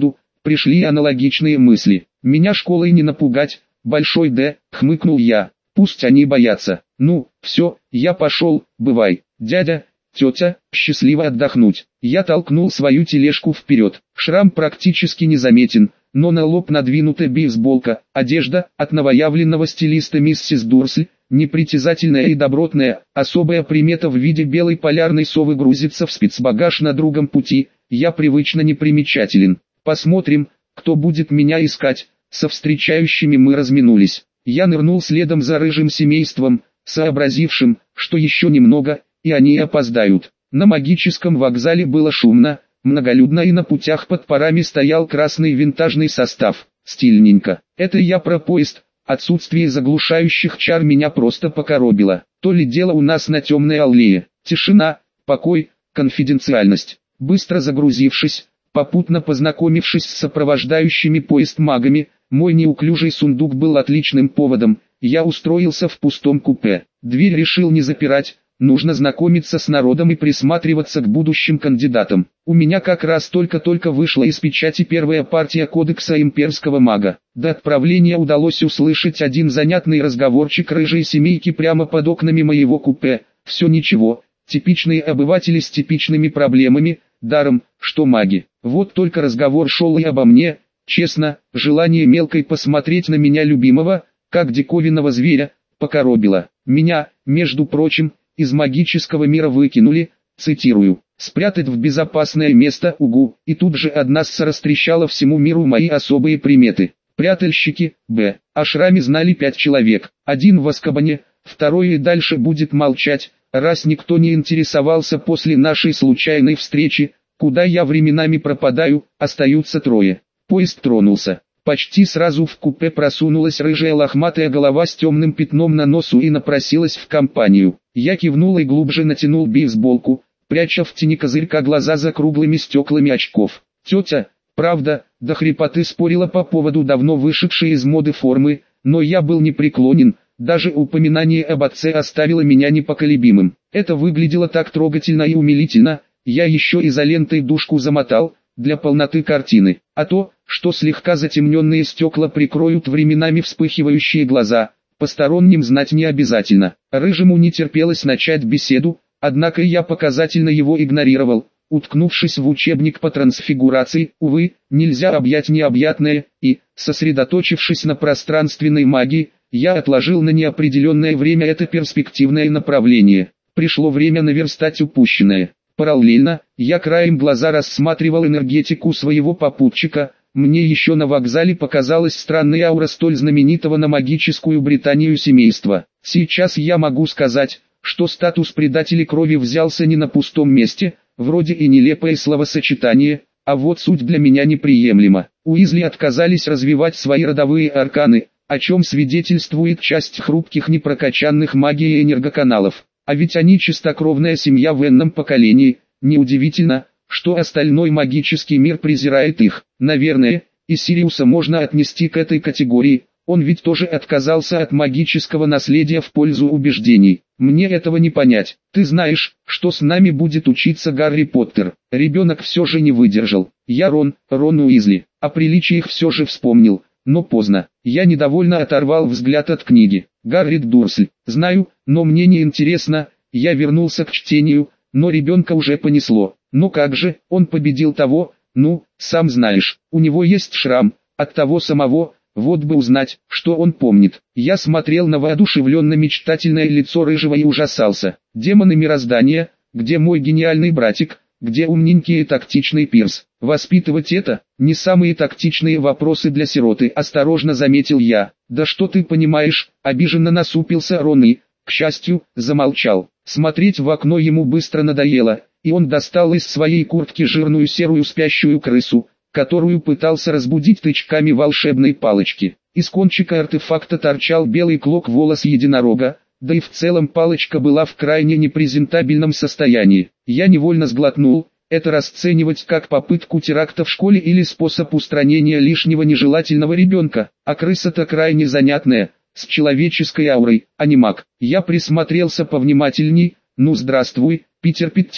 пришли аналогичные мысли. Меня школой не напугать, большой Д, хмыкнул я. Пусть они боятся. Ну, все, я пошел, бывай. Дядя, тетя, счастливо отдохнуть. Я толкнул свою тележку вперед. Шрам практически незаметен, но на лоб надвинута бейсболка, одежда от новоявленного стилиста миссис Дурсль, непритязательная и добротная, особая примета в виде белой полярной совы грузится в спецбагаж на другом пути, я привычно непримечателен. Посмотрим, кто будет меня искать. Со встречающими мы разминулись. Я нырнул следом за рыжим семейством, сообразившим, что еще немного, и они опоздают. На магическом вокзале было шумно, многолюдно, и на путях под парами стоял красный винтажный состав. Стильненько. Это я про поезд. Отсутствие заглушающих чар меня просто покоробило. То ли дело у нас на темной аллее. Тишина, покой, конфиденциальность. Быстро загрузившись, попутно познакомившись с сопровождающими поезд магами, мой неуклюжий сундук был отличным поводом. Я устроился в пустом купе. Дверь решил не запирать. Нужно знакомиться с народом и присматриваться к будущим кандидатам. У меня как раз только-только вышла из печати первая партия кодекса имперского мага. До отправления удалось услышать один занятный разговорчик рыжей семейки прямо под окнами моего купе. Все ничего, типичные обыватели с типичными проблемами, даром, что маги. Вот только разговор шел и обо мне. Честно, желание мелкой посмотреть на меня любимого, как диковинного зверя, покоробило. Меня, между прочим, из магического мира выкинули, цитирую, спрятать в безопасное место, угу, и тут же одна ссора растрещала всему миру мои особые приметы. Прятальщики, Б. О шраме знали 5 человек, один в Азкабане, второй и дальше будет молчать, раз никто не интересовался после нашей случайной встречи, куда я временами пропадаю, остаются 3. Поезд тронулся. Почти сразу в купе просунулась рыжая лохматая голова с темным пятном на носу и напросилась в компанию. Я кивнул и глубже натянул бейсболку, пряча в тени козырька глаза за круглыми стеклами очков. Тетя, правда, до хрипоты спорила по поводу давно вышедшей из моды формы, но я был непреклонен, даже упоминание об отце оставило меня непоколебимым. Это выглядело так трогательно и умилительно, я еще изолентой дужку замотал, для полноты картины, а то, что слегка затемненные стекла прикроют временами вспыхивающие глаза, посторонним знать не обязательно. Рыжему не терпелось начать беседу, однако я показательно его игнорировал, уткнувшись в учебник по трансфигурации, увы, нельзя объять необъятное, и, сосредоточившись на пространственной магии, я отложил на неопределенное время это перспективное направление. Пришло время наверстать упущенное. Параллельно, я краем глаза рассматривал энергетику своего попутчика. Мне еще на вокзале показалась странная аура столь знаменитого на магическую Британию семейства. Сейчас я могу сказать, что статус предателей крови взялся не на пустом месте, вроде и нелепое словосочетание, а вот суть для меня неприемлема. Уизли отказались развивать свои родовые арканы, о чем свидетельствует часть хрупких непрокачанных магией энергоканалов. А ведь они чистокровная семья в энном поколении, неудивительно, что остальной магический мир презирает их. Наверное, и Сириуса можно отнести к этой категории, он ведь тоже отказался от магического наследия в пользу убеждений. Мне этого не понять. Ты знаешь, что с нами будет учиться Гарри Поттер. Ребенок все же не выдержал. Я Рон Уизли. О приличиях все же вспомнил, но поздно. Я недовольно оторвал взгляд от книги. Гаррит Дурсль. Знаю, но мне не интересно. Я вернулся к чтению, но ребенка уже понесло. Ну как же, он победил того, ну, сам знаешь, у него есть шрам, от того самого, вот бы узнать, что он помнит. Я смотрел на воодушевленно-мечтательное лицо рыжего и ужасался. Демоны мироздания, где мой гениальный братик, где умненький и тактичный Пирс? Воспитывать это, не самые тактичные вопросы для сироты, осторожно заметил я. Да что ты понимаешь, обиженно насупился Рон и, к счастью, замолчал. Смотреть в окно ему быстро надоело, и он достал из своей куртки жирную серую спящую крысу, которую пытался разбудить тычками волшебной палочки. Из кончика артефакта торчал белый клок волос единорога, да и в целом палочка была в крайне непрезентабельном состоянии. Я невольно сглотнул, это расценивать как попытку теракта в школе или способ устранения лишнего нежелательного ребенка, а крыса-то крайне занятная, с человеческой аурой, а не маг. Я присмотрелся повнимательней. Ну здравствуй, Питер Петтигрю,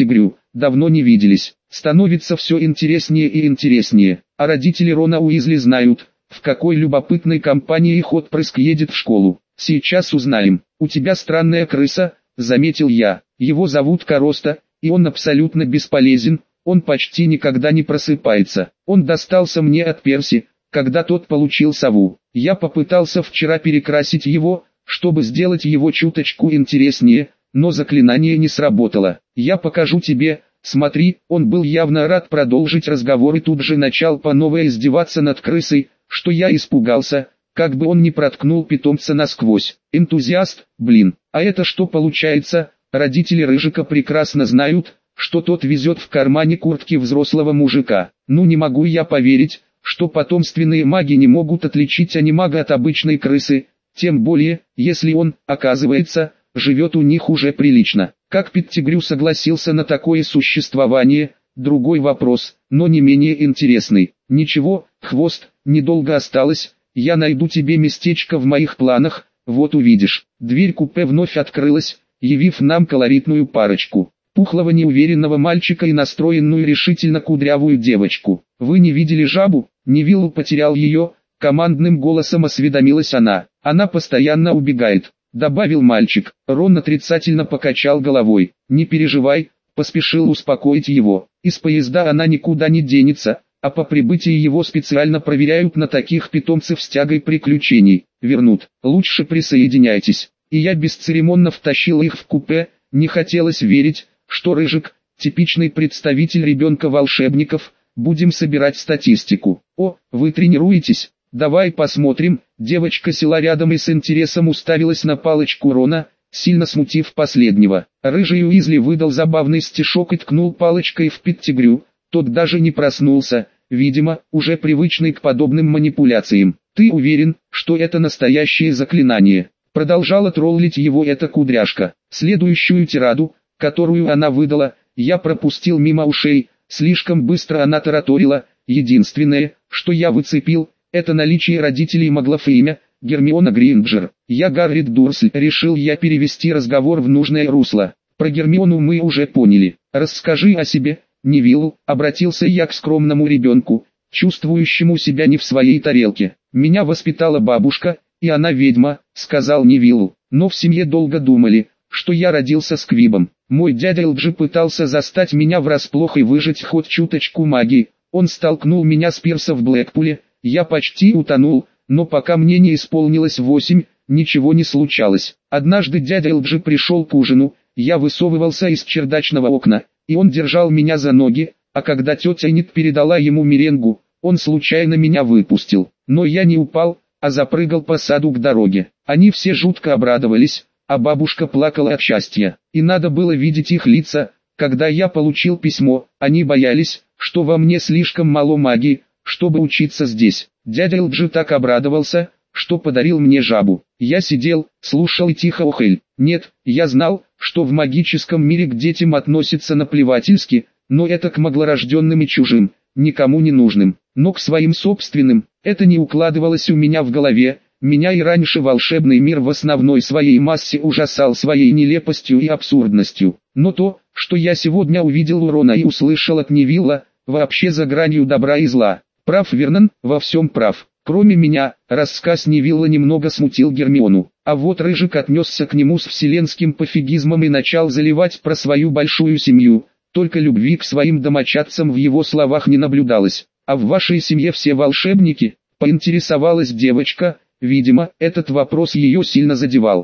давно не виделись. Становится все интереснее и интереснее, а родители Рона Уизли знают, в какой любопытной компании их отпрыск едет в школу. Сейчас узнаем. У тебя странная крыса, заметил я. Его зовут Короста, и он абсолютно бесполезен, он почти никогда не просыпается. Он достался мне от Перси, когда тот получил сову. Я попытался вчера перекрасить его, чтобы сделать его чуточку интереснее, но заклинание не сработало. Я покажу тебе, смотри. Он был явно рад продолжить разговор и тут же начал по новой издеваться над крысой, что я испугался, как бы он не проткнул питомца насквозь. Энтузиаст, блин, а это что получается? Родители Рыжика прекрасно знают, что тот везет в кармане куртки взрослого мужика. Ну не могу я поверить, что потомственные маги не могут отличить анимага от обычной крысы, тем более, если он, оказывается, живет у них уже прилично. Как Петтигрю согласился на такое существование, другой вопрос, но не менее интересный. Ничего, Хвост, недолго осталось, я найду тебе местечко в моих планах, вот увидишь. Дверь купе вновь открылась, явив нам колоритную парочку. Пухлого неуверенного мальчика и настроенную решительно кудрявую девочку. Вы не видели жабу? Невилл потерял ее, командным голосом осведомилась она. Она постоянно убегает, добавил мальчик. Рон отрицательно покачал головой. Не переживай, поспешил успокоить его. Из поезда она никуда не денется, а по прибытии его специально проверяют на таких питомцев с тягой приключений. Вернут. Лучше присоединяйтесь. И я бесцеремонно втащил их в купе. Не хотелось верить, что Рыжик, типичный представитель ребенка-волшебников, будем собирать статистику. О, вы тренируетесь? Давай посмотрим. Девочка села рядом и с интересом уставилась на палочку Рона, сильно смутив последнего. Рыжий Уизли выдал забавный стишок и ткнул палочкой в Петтигрю. Тот даже не проснулся, видимо, уже привычный к подобным манипуляциям. Ты уверен, что это настоящее заклинание? Продолжала троллить его эта кудряшка. Следующую тираду, которую она выдала, я пропустил мимо ушей, слишком быстро она тараторила. Единственное, что я выцепил, это наличие родителей Маглафейма, Гермиона Гринджер. Я Гаррит Дурсль, решил я перевести разговор в нужное русло. Про Гермиону мы уже поняли. Расскажи о себе, Невилл, обратился я к скромному ребенку, чувствующему себя не в своей тарелке. Меня воспитала бабушка, и она ведьма, сказал Невиллу. Но в семье долго думали, что я родился сквибом. Мой дядя Элджи пытался застать меня врасплох и выжать хоть чуточку магии. Он столкнул меня с пирса в Блэкпуле, я почти утонул, но пока мне не исполнилось 8, ничего не случалось. Однажды дядя Элджи пришел к ужину, я высовывался из чердачного окна, и он держал меня за ноги, а когда тетя Нит передала ему меренгу, он случайно меня выпустил. Но я не упал, а запрыгал по саду к дороге. Они все жутко обрадовались, а бабушка плакала от счастья. И надо было видеть их лица, когда я получил письмо. Они боялись, что во мне слишком мало магии, чтобы учиться здесь. Дядя Элджи так обрадовался, что подарил мне жабу. Я сидел, слушал и тихо охал. Нет, я знал, что в магическом мире к детям относятся наплевательски, но это к маглорожденным и чужим, никому не нужным. Но к своим собственным, это не укладывалось у меня в голове. Меня и раньше волшебный мир в основной своей массе ужасал своей нелепостью и абсурдностью. Но то, что я сегодня увидел у Рона и услышал от Невилла, вообще за гранью добра и зла. Прав Вернон, во всем прав. Кроме меня, рассказ Невилла немного смутил Гермиону. А вот Рыжик отнесся к нему с вселенским пофигизмом и начал заливать про свою большую семью. Только любви к своим домочадцам в его словах не наблюдалось. А в вашей семье все волшебники? Поинтересовалась девочка. Видимо, этот вопрос ее сильно задевал.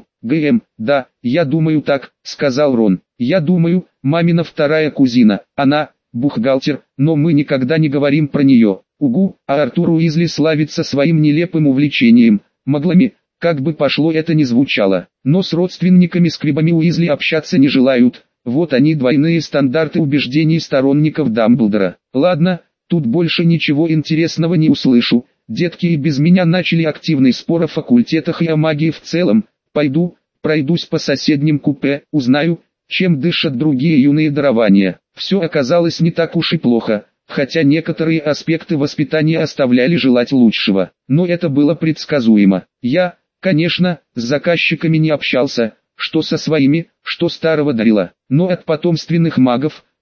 Да, я думаю так, сказал Рон. Я думаю, мамина вторая кузина, она, бухгалтер, но мы никогда не говорим про нее. Угу, а Артур Уизли славится своим нелепым увлечением, маглами, как бы пошло это ни звучало. Но с родственниками-сквибами Уизли общаться не желают, вот они двойные стандарты убеждений сторонников Дамблдора. Ладно, тут больше ничего интересного не услышу. Детки и без меня начали активный спор о факультетах и о магии в целом. Пойду, пройдусь по соседним купе, узнаю, чем дышат другие юные дарования. Все оказалось не так уж и плохо, хотя некоторые аспекты воспитания оставляли желать лучшего. Но это было предсказуемо. Я, конечно, с заказчиками не общался, что со своими, что старого дарила. Но от потомственных магов,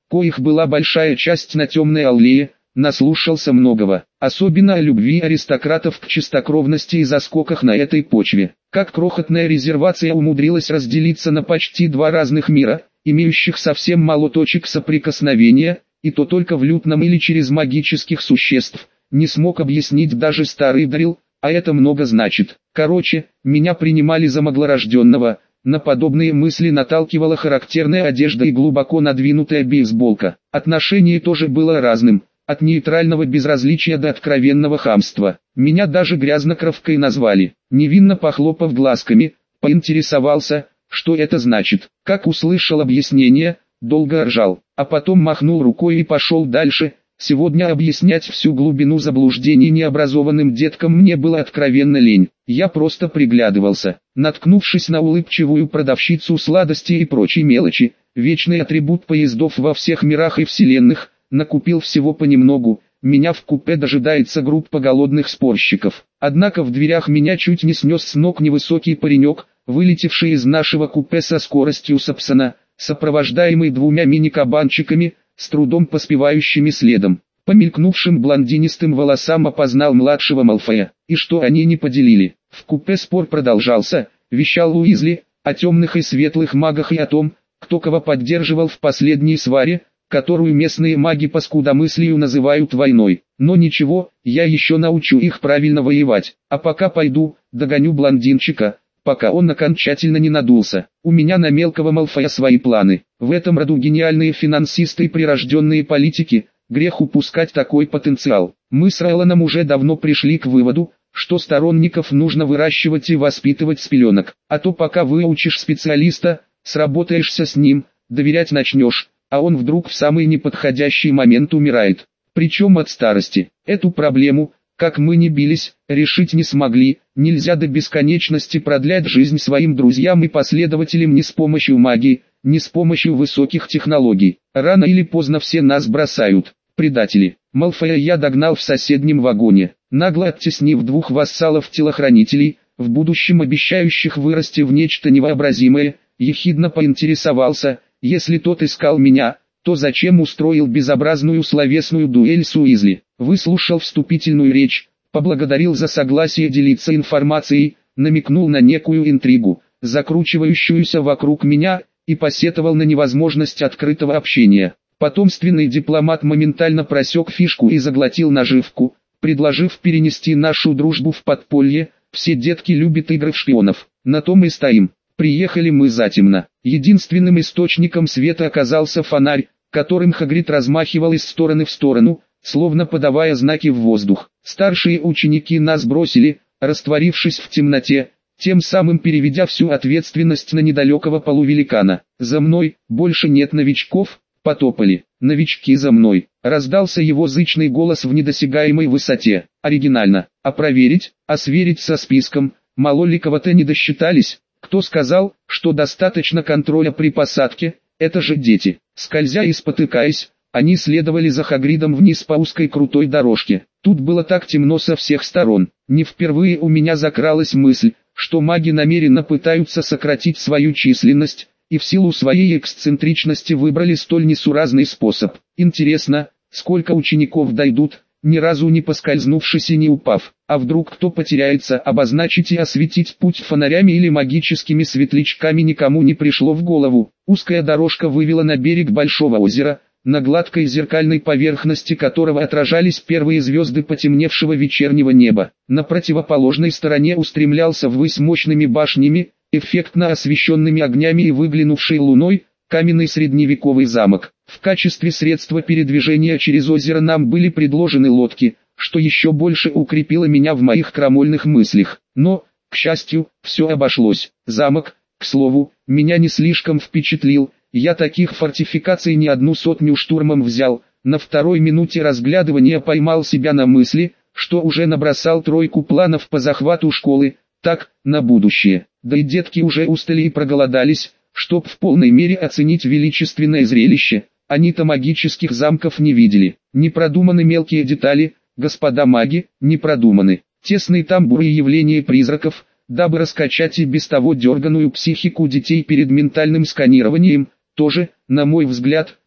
коих была большая часть на темной аллее, наслушался многого, особенно о любви аристократов к чистокровности и заскоках на этой почве. Как крохотная резервация умудрилась разделиться на почти два разных мира, имеющих совсем мало точек соприкосновения, и то только в лютном или через магических существ, не смог объяснить даже старый Дрил, а это много значит. Короче, меня принимали за маглорожденного, на подобные мысли наталкивала характерная одежда и глубоко надвинутая бейсболка. Отношение тоже было разным, от нейтрального безразличия до откровенного хамства. Меня даже грязнокровкой назвали. Невинно похлопав глазками, поинтересовался, что это значит. Как услышал объяснение, долго ржал, а потом махнул рукой и пошел дальше. Сегодня объяснять всю глубину заблуждений необразованным деткам мне было откровенно лень. Я просто приглядывался, наткнувшись на улыбчивую продавщицу сладостей и прочей мелочи, вечный атрибут поездов во всех мирах и вселенных, накупил всего понемногу. Меня в купе дожидается группа голодных спорщиков. Однако в дверях меня чуть не снес с ног невысокий паренек, вылетевший из нашего купе со скоростью Сапсана, сопровождаемый двумя мини-кабанчиками, с трудом поспевающими следом. По мелькнувшим блондинистым волосам опознал младшего Малфоя, и что они не поделили. В купе спор продолжался, вещал Уизли, о темных и светлых магах и о том, кто кого поддерживал в последней сваре, которую местные маги по скудомыслию называют войной. Но ничего, я еще научу их правильно воевать, а пока пойду, догоню блондинчика, пока он окончательно не надулся. У меня на мелкого Малфоя свои планы. В этом роду гениальные финансисты и прирожденные политики, грех упускать такой потенциал. Мы с Райланом уже давно пришли к выводу, что сторонников нужно выращивать и воспитывать с пеленок. А то пока выучишь специалиста, сработаешься с ним, доверять начнешь, а он вдруг в самый неподходящий момент умирает. Причем от старости. Эту проблему, как мы ни бились, решить не смогли. Нельзя до бесконечности продлять жизнь своим друзьям и последователям ни с помощью магии, ни с помощью высоких технологий. Рано или поздно все нас бросают. Предатели. Малфоя я догнал в соседнем вагоне, нагло оттеснив двух вассалов-телохранителей, в будущем обещающих вырасти в нечто невообразимое, ехидно поинтересовался, если тот искал меня, то зачем устроил безобразную словесную дуэль с Уизли. Выслушал вступительную речь, поблагодарил за согласие делиться информацией, намекнул на некую интригу, закручивающуюся вокруг меня, и посетовал на невозможность открытого общения. Потомственный дипломат моментально просек фишку и заглотил наживку, предложив перенести нашу дружбу в подполье. Все детки любят игры в шпионов. На том и стоим. Приехали мы затемно. Единственным источником света оказался фонарь, которым Хагрид размахивал из стороны в сторону, словно подавая знаки в воздух. Старшие ученики нас бросили, растворившись в темноте, тем самым переведя всю ответственность на недалекого полувеликана. «За мной, больше нет новичков», потопали. «Новички за мной», раздался его зычный голос в недосягаемой высоте. Оригинально. А проверить, а сверить со списком, мало ли кого-то не досчитались? Кто сказал, что достаточно контроля при посадке? Это же дети. Скользя и спотыкаясь, они следовали за Хагридом вниз по узкой крутой дорожке. Тут было так темно со всех сторон. Не впервые у меня закралась мысль, что маги намеренно пытаются сократить свою численность, и в силу своей эксцентричности выбрали столь несуразный способ. Интересно, сколько учеников дойдут, ни разу не поскользнувшись и не упав. А вдруг кто потеряется? Обозначить и осветить путь фонарями или магическими светлячками никому не пришло в голову. Узкая дорожка вывела на берег большого озера, на гладкой зеркальной поверхности которого отражались первые звезды потемневшего вечернего неба. На противоположной стороне устремлялся ввысь мощными башнями, эффектно освещенными огнями и выглянувшей луной, каменный средневековый замок. В качестве средства передвижения через озеро нам были предложены лодки, что еще больше укрепило меня в моих крамольных мыслях. Но, к счастью, все обошлось. Замок, к слову, меня не слишком впечатлил. Я таких фортификаций не одну сотню штурмом взял. На второй минуте разглядывания поймал себя на мысли, что уже набросал тройку планов по захвату школы, так, на будущее. Да и детки уже устали и проголодались, чтоб в полной мере оценить величественное зрелище. Они-то магических замков не видели. Не продуманы мелкие детали, господа маги, не продуманы. Тесные тамбуры и явления призраков, дабы раскачать и без того дерганую психику детей перед ментальным сканированием, тоже, на мой взгляд,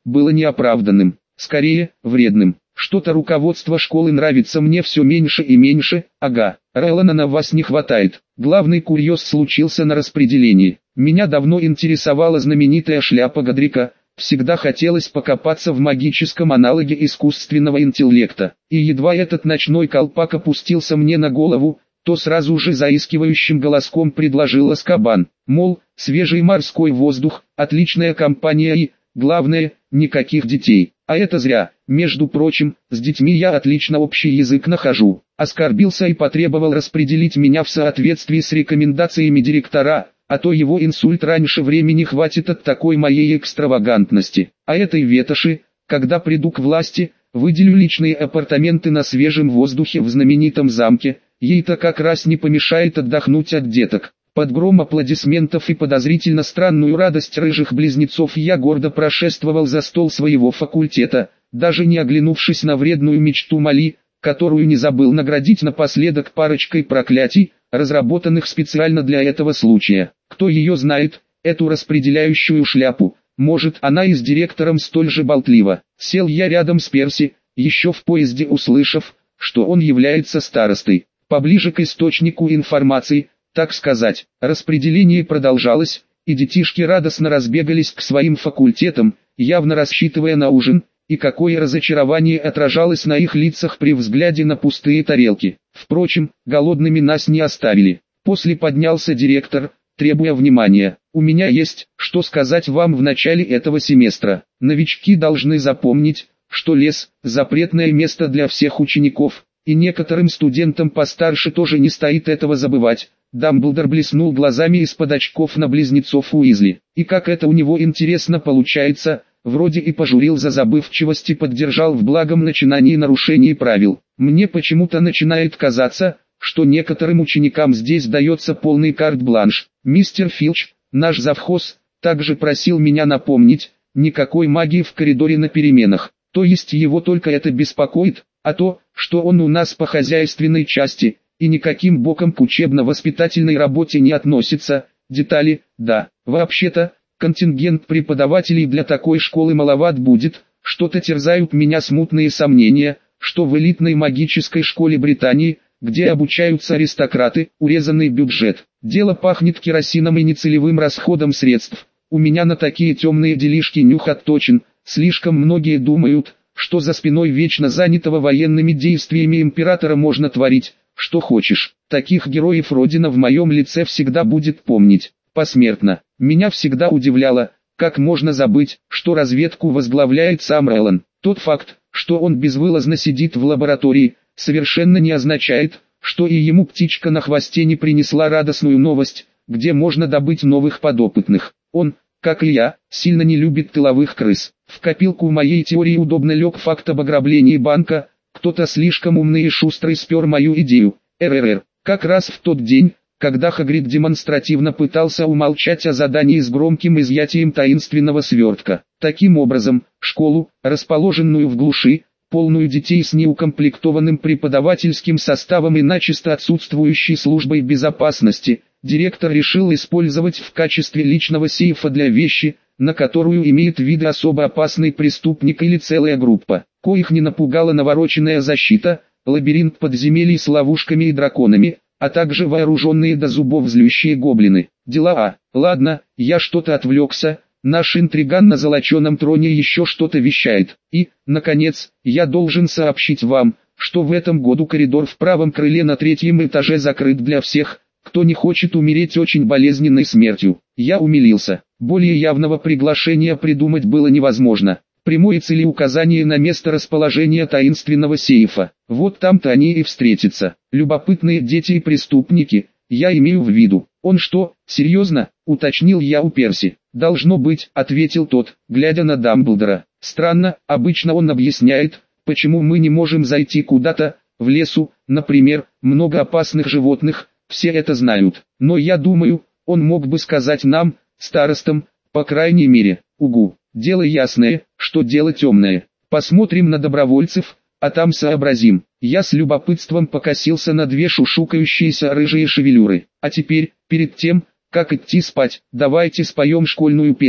было неоправданным, скорее, вредным. Что-то руководство школы нравится мне все меньше и меньше, ага, Рэлана на вас не хватает. Главный курьез случился на распределении. Меня давно интересовала знаменитая шляпа Годрика, всегда хотелось покопаться в магическом аналоге искусственного интеллекта. И едва этот ночной колпак опустился мне на голову, то сразу же заискивающим голоском предложил Азкабан, мол, свежий морской воздух, отличная компания и, главное, никаких детей. А это зря, между прочим, с детьми я отлично общий язык нахожу. Оскорбился и потребовал распределить меня в соответствии с рекомендациями директора, а то его инсульт раньше времени хватит от такой моей экстравагантности. А этой ветоши, когда приду к власти, выделю личные апартаменты на свежем воздухе в знаменитом замке, ей-то как раз не помешает отдохнуть от деток. Под гром аплодисментов и подозрительно странную радость рыжих близнецов я гордо прошествовал за стол своего факультета, даже не оглянувшись на вредную мечту Мали, которую не забыл наградить напоследок парочкой проклятий, разработанных специально для этого случая. Кто ее знает, эту распределяющую шляпу, может она и с директором столь же болтлива. Сел я рядом с Перси, еще в поезде услышав, что он является старостой. Поближе к источнику информации, так сказать, распределение продолжалось, и детишки радостно разбегались к своим факультетам, явно рассчитывая на ужин, и какое разочарование отражалось на их лицах при взгляде на пустые тарелки. Впрочем, голодными нас не оставили. После поднялся директор, требуя внимания. У меня есть, что сказать вам в начале этого семестра. Новички должны запомнить, что лес – запретное место для всех учеников, и некоторым студентам постарше тоже не стоит этого забывать. Дамблдор блеснул глазами из-под очков на близнецов Уизли. И как это у него интересно получается, вроде и пожурил за забывчивость и поддержал в благом начинании нарушений правил. Мне почему-то начинает казаться, что некоторым ученикам здесь дается полный карт-бланш. Мистер Филч, наш завхоз, также просил меня напомнить, никакой магии в коридоре на переменах. То есть его только это беспокоит, а то, что он у нас по хозяйственной части, и никаким боком к учебно-воспитательной работе не относится, детали, да. Вообще-то, контингент преподавателей для такой школы маловат будет, что-то терзают меня смутные сомнения, что в элитной магической школе Британии, где обучаются аристократы, урезанный бюджет. Дело пахнет керосином и нецелевым расходом средств. У меня на такие темные делишки нюх отточен, слишком многие думают, что за спиной вечно занятого военными действиями императора можно творить, что хочешь. Таких героев Родина в моем лице всегда будет помнить, посмертно. Меня всегда удивляло, как можно забыть, что разведку возглавляет сам Рэлан. Тот факт, что он безвылазно сидит в лаборатории, совершенно не означает, что и ему птичка на хвосте не принесла радостную новость, где можно добыть новых подопытных. Он, как и я, сильно не любит тыловых крыс. В копилку моей теории удобно лег факт об ограблении банка, кто-то слишком умный и шустрый спер мою идею. РРР. Как раз в тот день, когда Хагрид демонстративно пытался умолчать о задании с громким изъятием таинственного свертка. Таким образом, школу, расположенную в глуши, полную детей с неукомплектованным преподавательским составом и начисто отсутствующей службой безопасности, директор решил использовать в качестве личного сейфа для вещи, на которую имеет виды особо опасный преступник или целая группа, коих не напугала навороченная защита, лабиринт подземелий с ловушками и драконами, а также вооруженные до зубов злющие гоблины. Дела. Ладно, я что-то отвлекся. Наш интриган на золоченом троне еще что-то вещает. И, наконец, я должен сообщить вам, что в этом году коридор в правом крыле на 3-м этаже закрыт для всех, кто не хочет умереть очень болезненной смертью. Я умилился. Более явного приглашения придумать было невозможно. Прямое целеуказание на место расположения таинственного сейфа. Вот там-то они и встретятся. Любопытные дети и преступники, я имею в виду. Он что, серьезно? Уточнил я у Перси. Должно быть, ответил тот, глядя на Дамблдора. Странно, обычно он объясняет, почему мы не можем зайти куда-то, в лесу, например, много опасных животных, все это знают. Но я думаю, он мог бы сказать нам, старостам, по крайней мере. Угу. Дело ясное, что дело темное. Посмотрим на добровольцев, а там сообразим. Я с любопытством покосился на две шушукающиеся рыжие шевелюры. А теперь, перед тем, как идти спать, давайте споем школьную песню.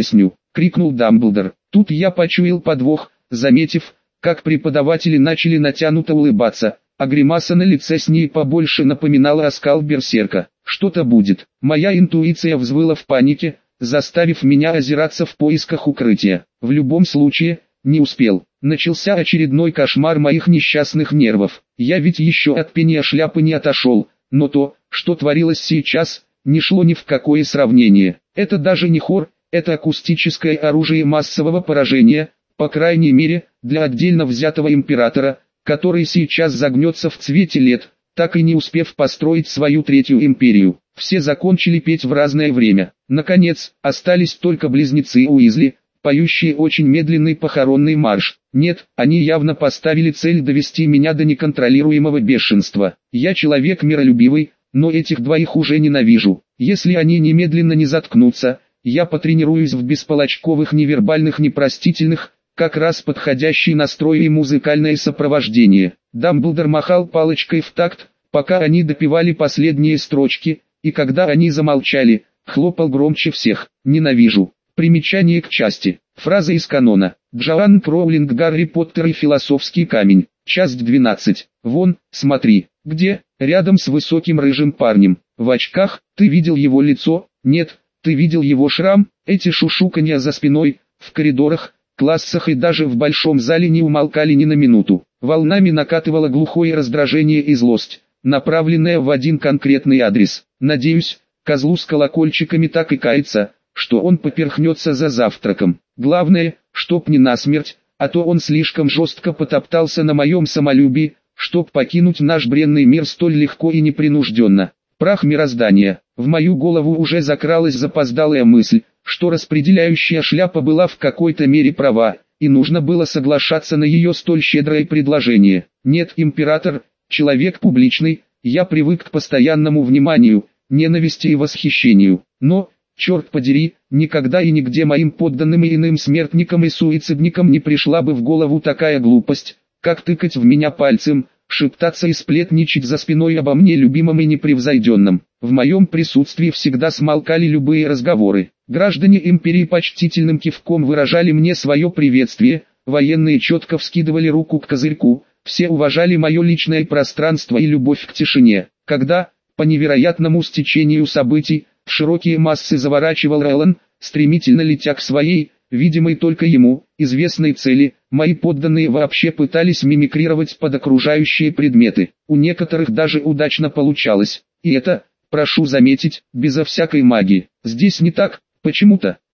— крикнул Дамблдор. Тут я почуял подвох, заметив, как преподаватели начали натянуто улыбаться, а гримаса на лице с ней побольше напоминала оскал берсерка. Что-то будет. Моя интуиция взвыла в панике, заставив меня озираться в поисках укрытия. В любом случае, не успел. Начался очередной кошмар моих несчастных нервов. Я ведь еще от пения шляпы не отошел, но то, что творилось сейчас, не шло ни в какое сравнение. Это даже не хор, это акустическое оружие массового поражения, по крайней мере, для отдельно взятого императора, который сейчас загнется в цвете лет, так и не успев построить свою третью империю. Все закончили петь в разное время. Наконец, остались только близнецы Уизли, поющие очень медленный похоронный марш. Нет, они явно поставили цель довести меня до неконтролируемого бешенства. Я человек миролюбивый, но этих двоих уже ненавижу. Если они немедленно не заткнутся, я потренируюсь в бесполочковых невербальных непростительных, как раз подходящий настрой и музыкальное сопровождение. Дамблдор махал палочкой в такт, пока они допевали последние строчки, и когда они замолчали, хлопал громче всех. Ненавижу. Примечание к части. Фраза из канона. Джоанн Роулинг, Гарри Поттер и философский камень. Часть 12. Вон, смотри. Где? Рядом с высоким рыжим парнем. В очках. Ты видел его лицо? Нет. Ты видел его шрам? Эти шушуканья за спиной, в коридорах, классах и даже в большом зале не умолкали ни на минуту. Волнами накатывало глухое раздражение и злость, направленная в один конкретный адрес. Надеюсь, козлу с колокольчиками так и кается, что он поперхнется за завтраком. Главное, чтоб не насмерть, а то он слишком жестко потоптался на моем самолюбии, чтоб покинуть наш бренный мир столь легко и непринужденно. Прах мироздания. В мою голову уже закралась запоздалая мысль, что распределяющая шляпа была в какой-то мере права, и нужно было соглашаться на ее столь щедрое предложение. Нет, император, человек публичный, я привык к постоянному вниманию, ненависти и восхищению. Но, черт подери, никогда и нигде моим подданным и иным смертникам и суицидникам не пришла бы в голову такая глупость, как тыкать в меня пальцем, шептаться и сплетничать за спиной обо мне любимом и непревзойденном. В моем присутствии всегда смолкали любые разговоры. Граждане империи почтительным кивком выражали мне свое приветствие, военные четко вскидывали руку к козырьку, все уважали мое личное пространство и любовь к тишине. Когда, по невероятному стечению событий, в широкие массы заворачивал Ролан, стремительно летя к своей, видимой только ему, известной цели, мои подданные вообще пытались мимикрировать под окружающие предметы. У некоторых даже удачно получалось. И это, прошу заметить, безо всякой магии. Здесь не так, почему-то.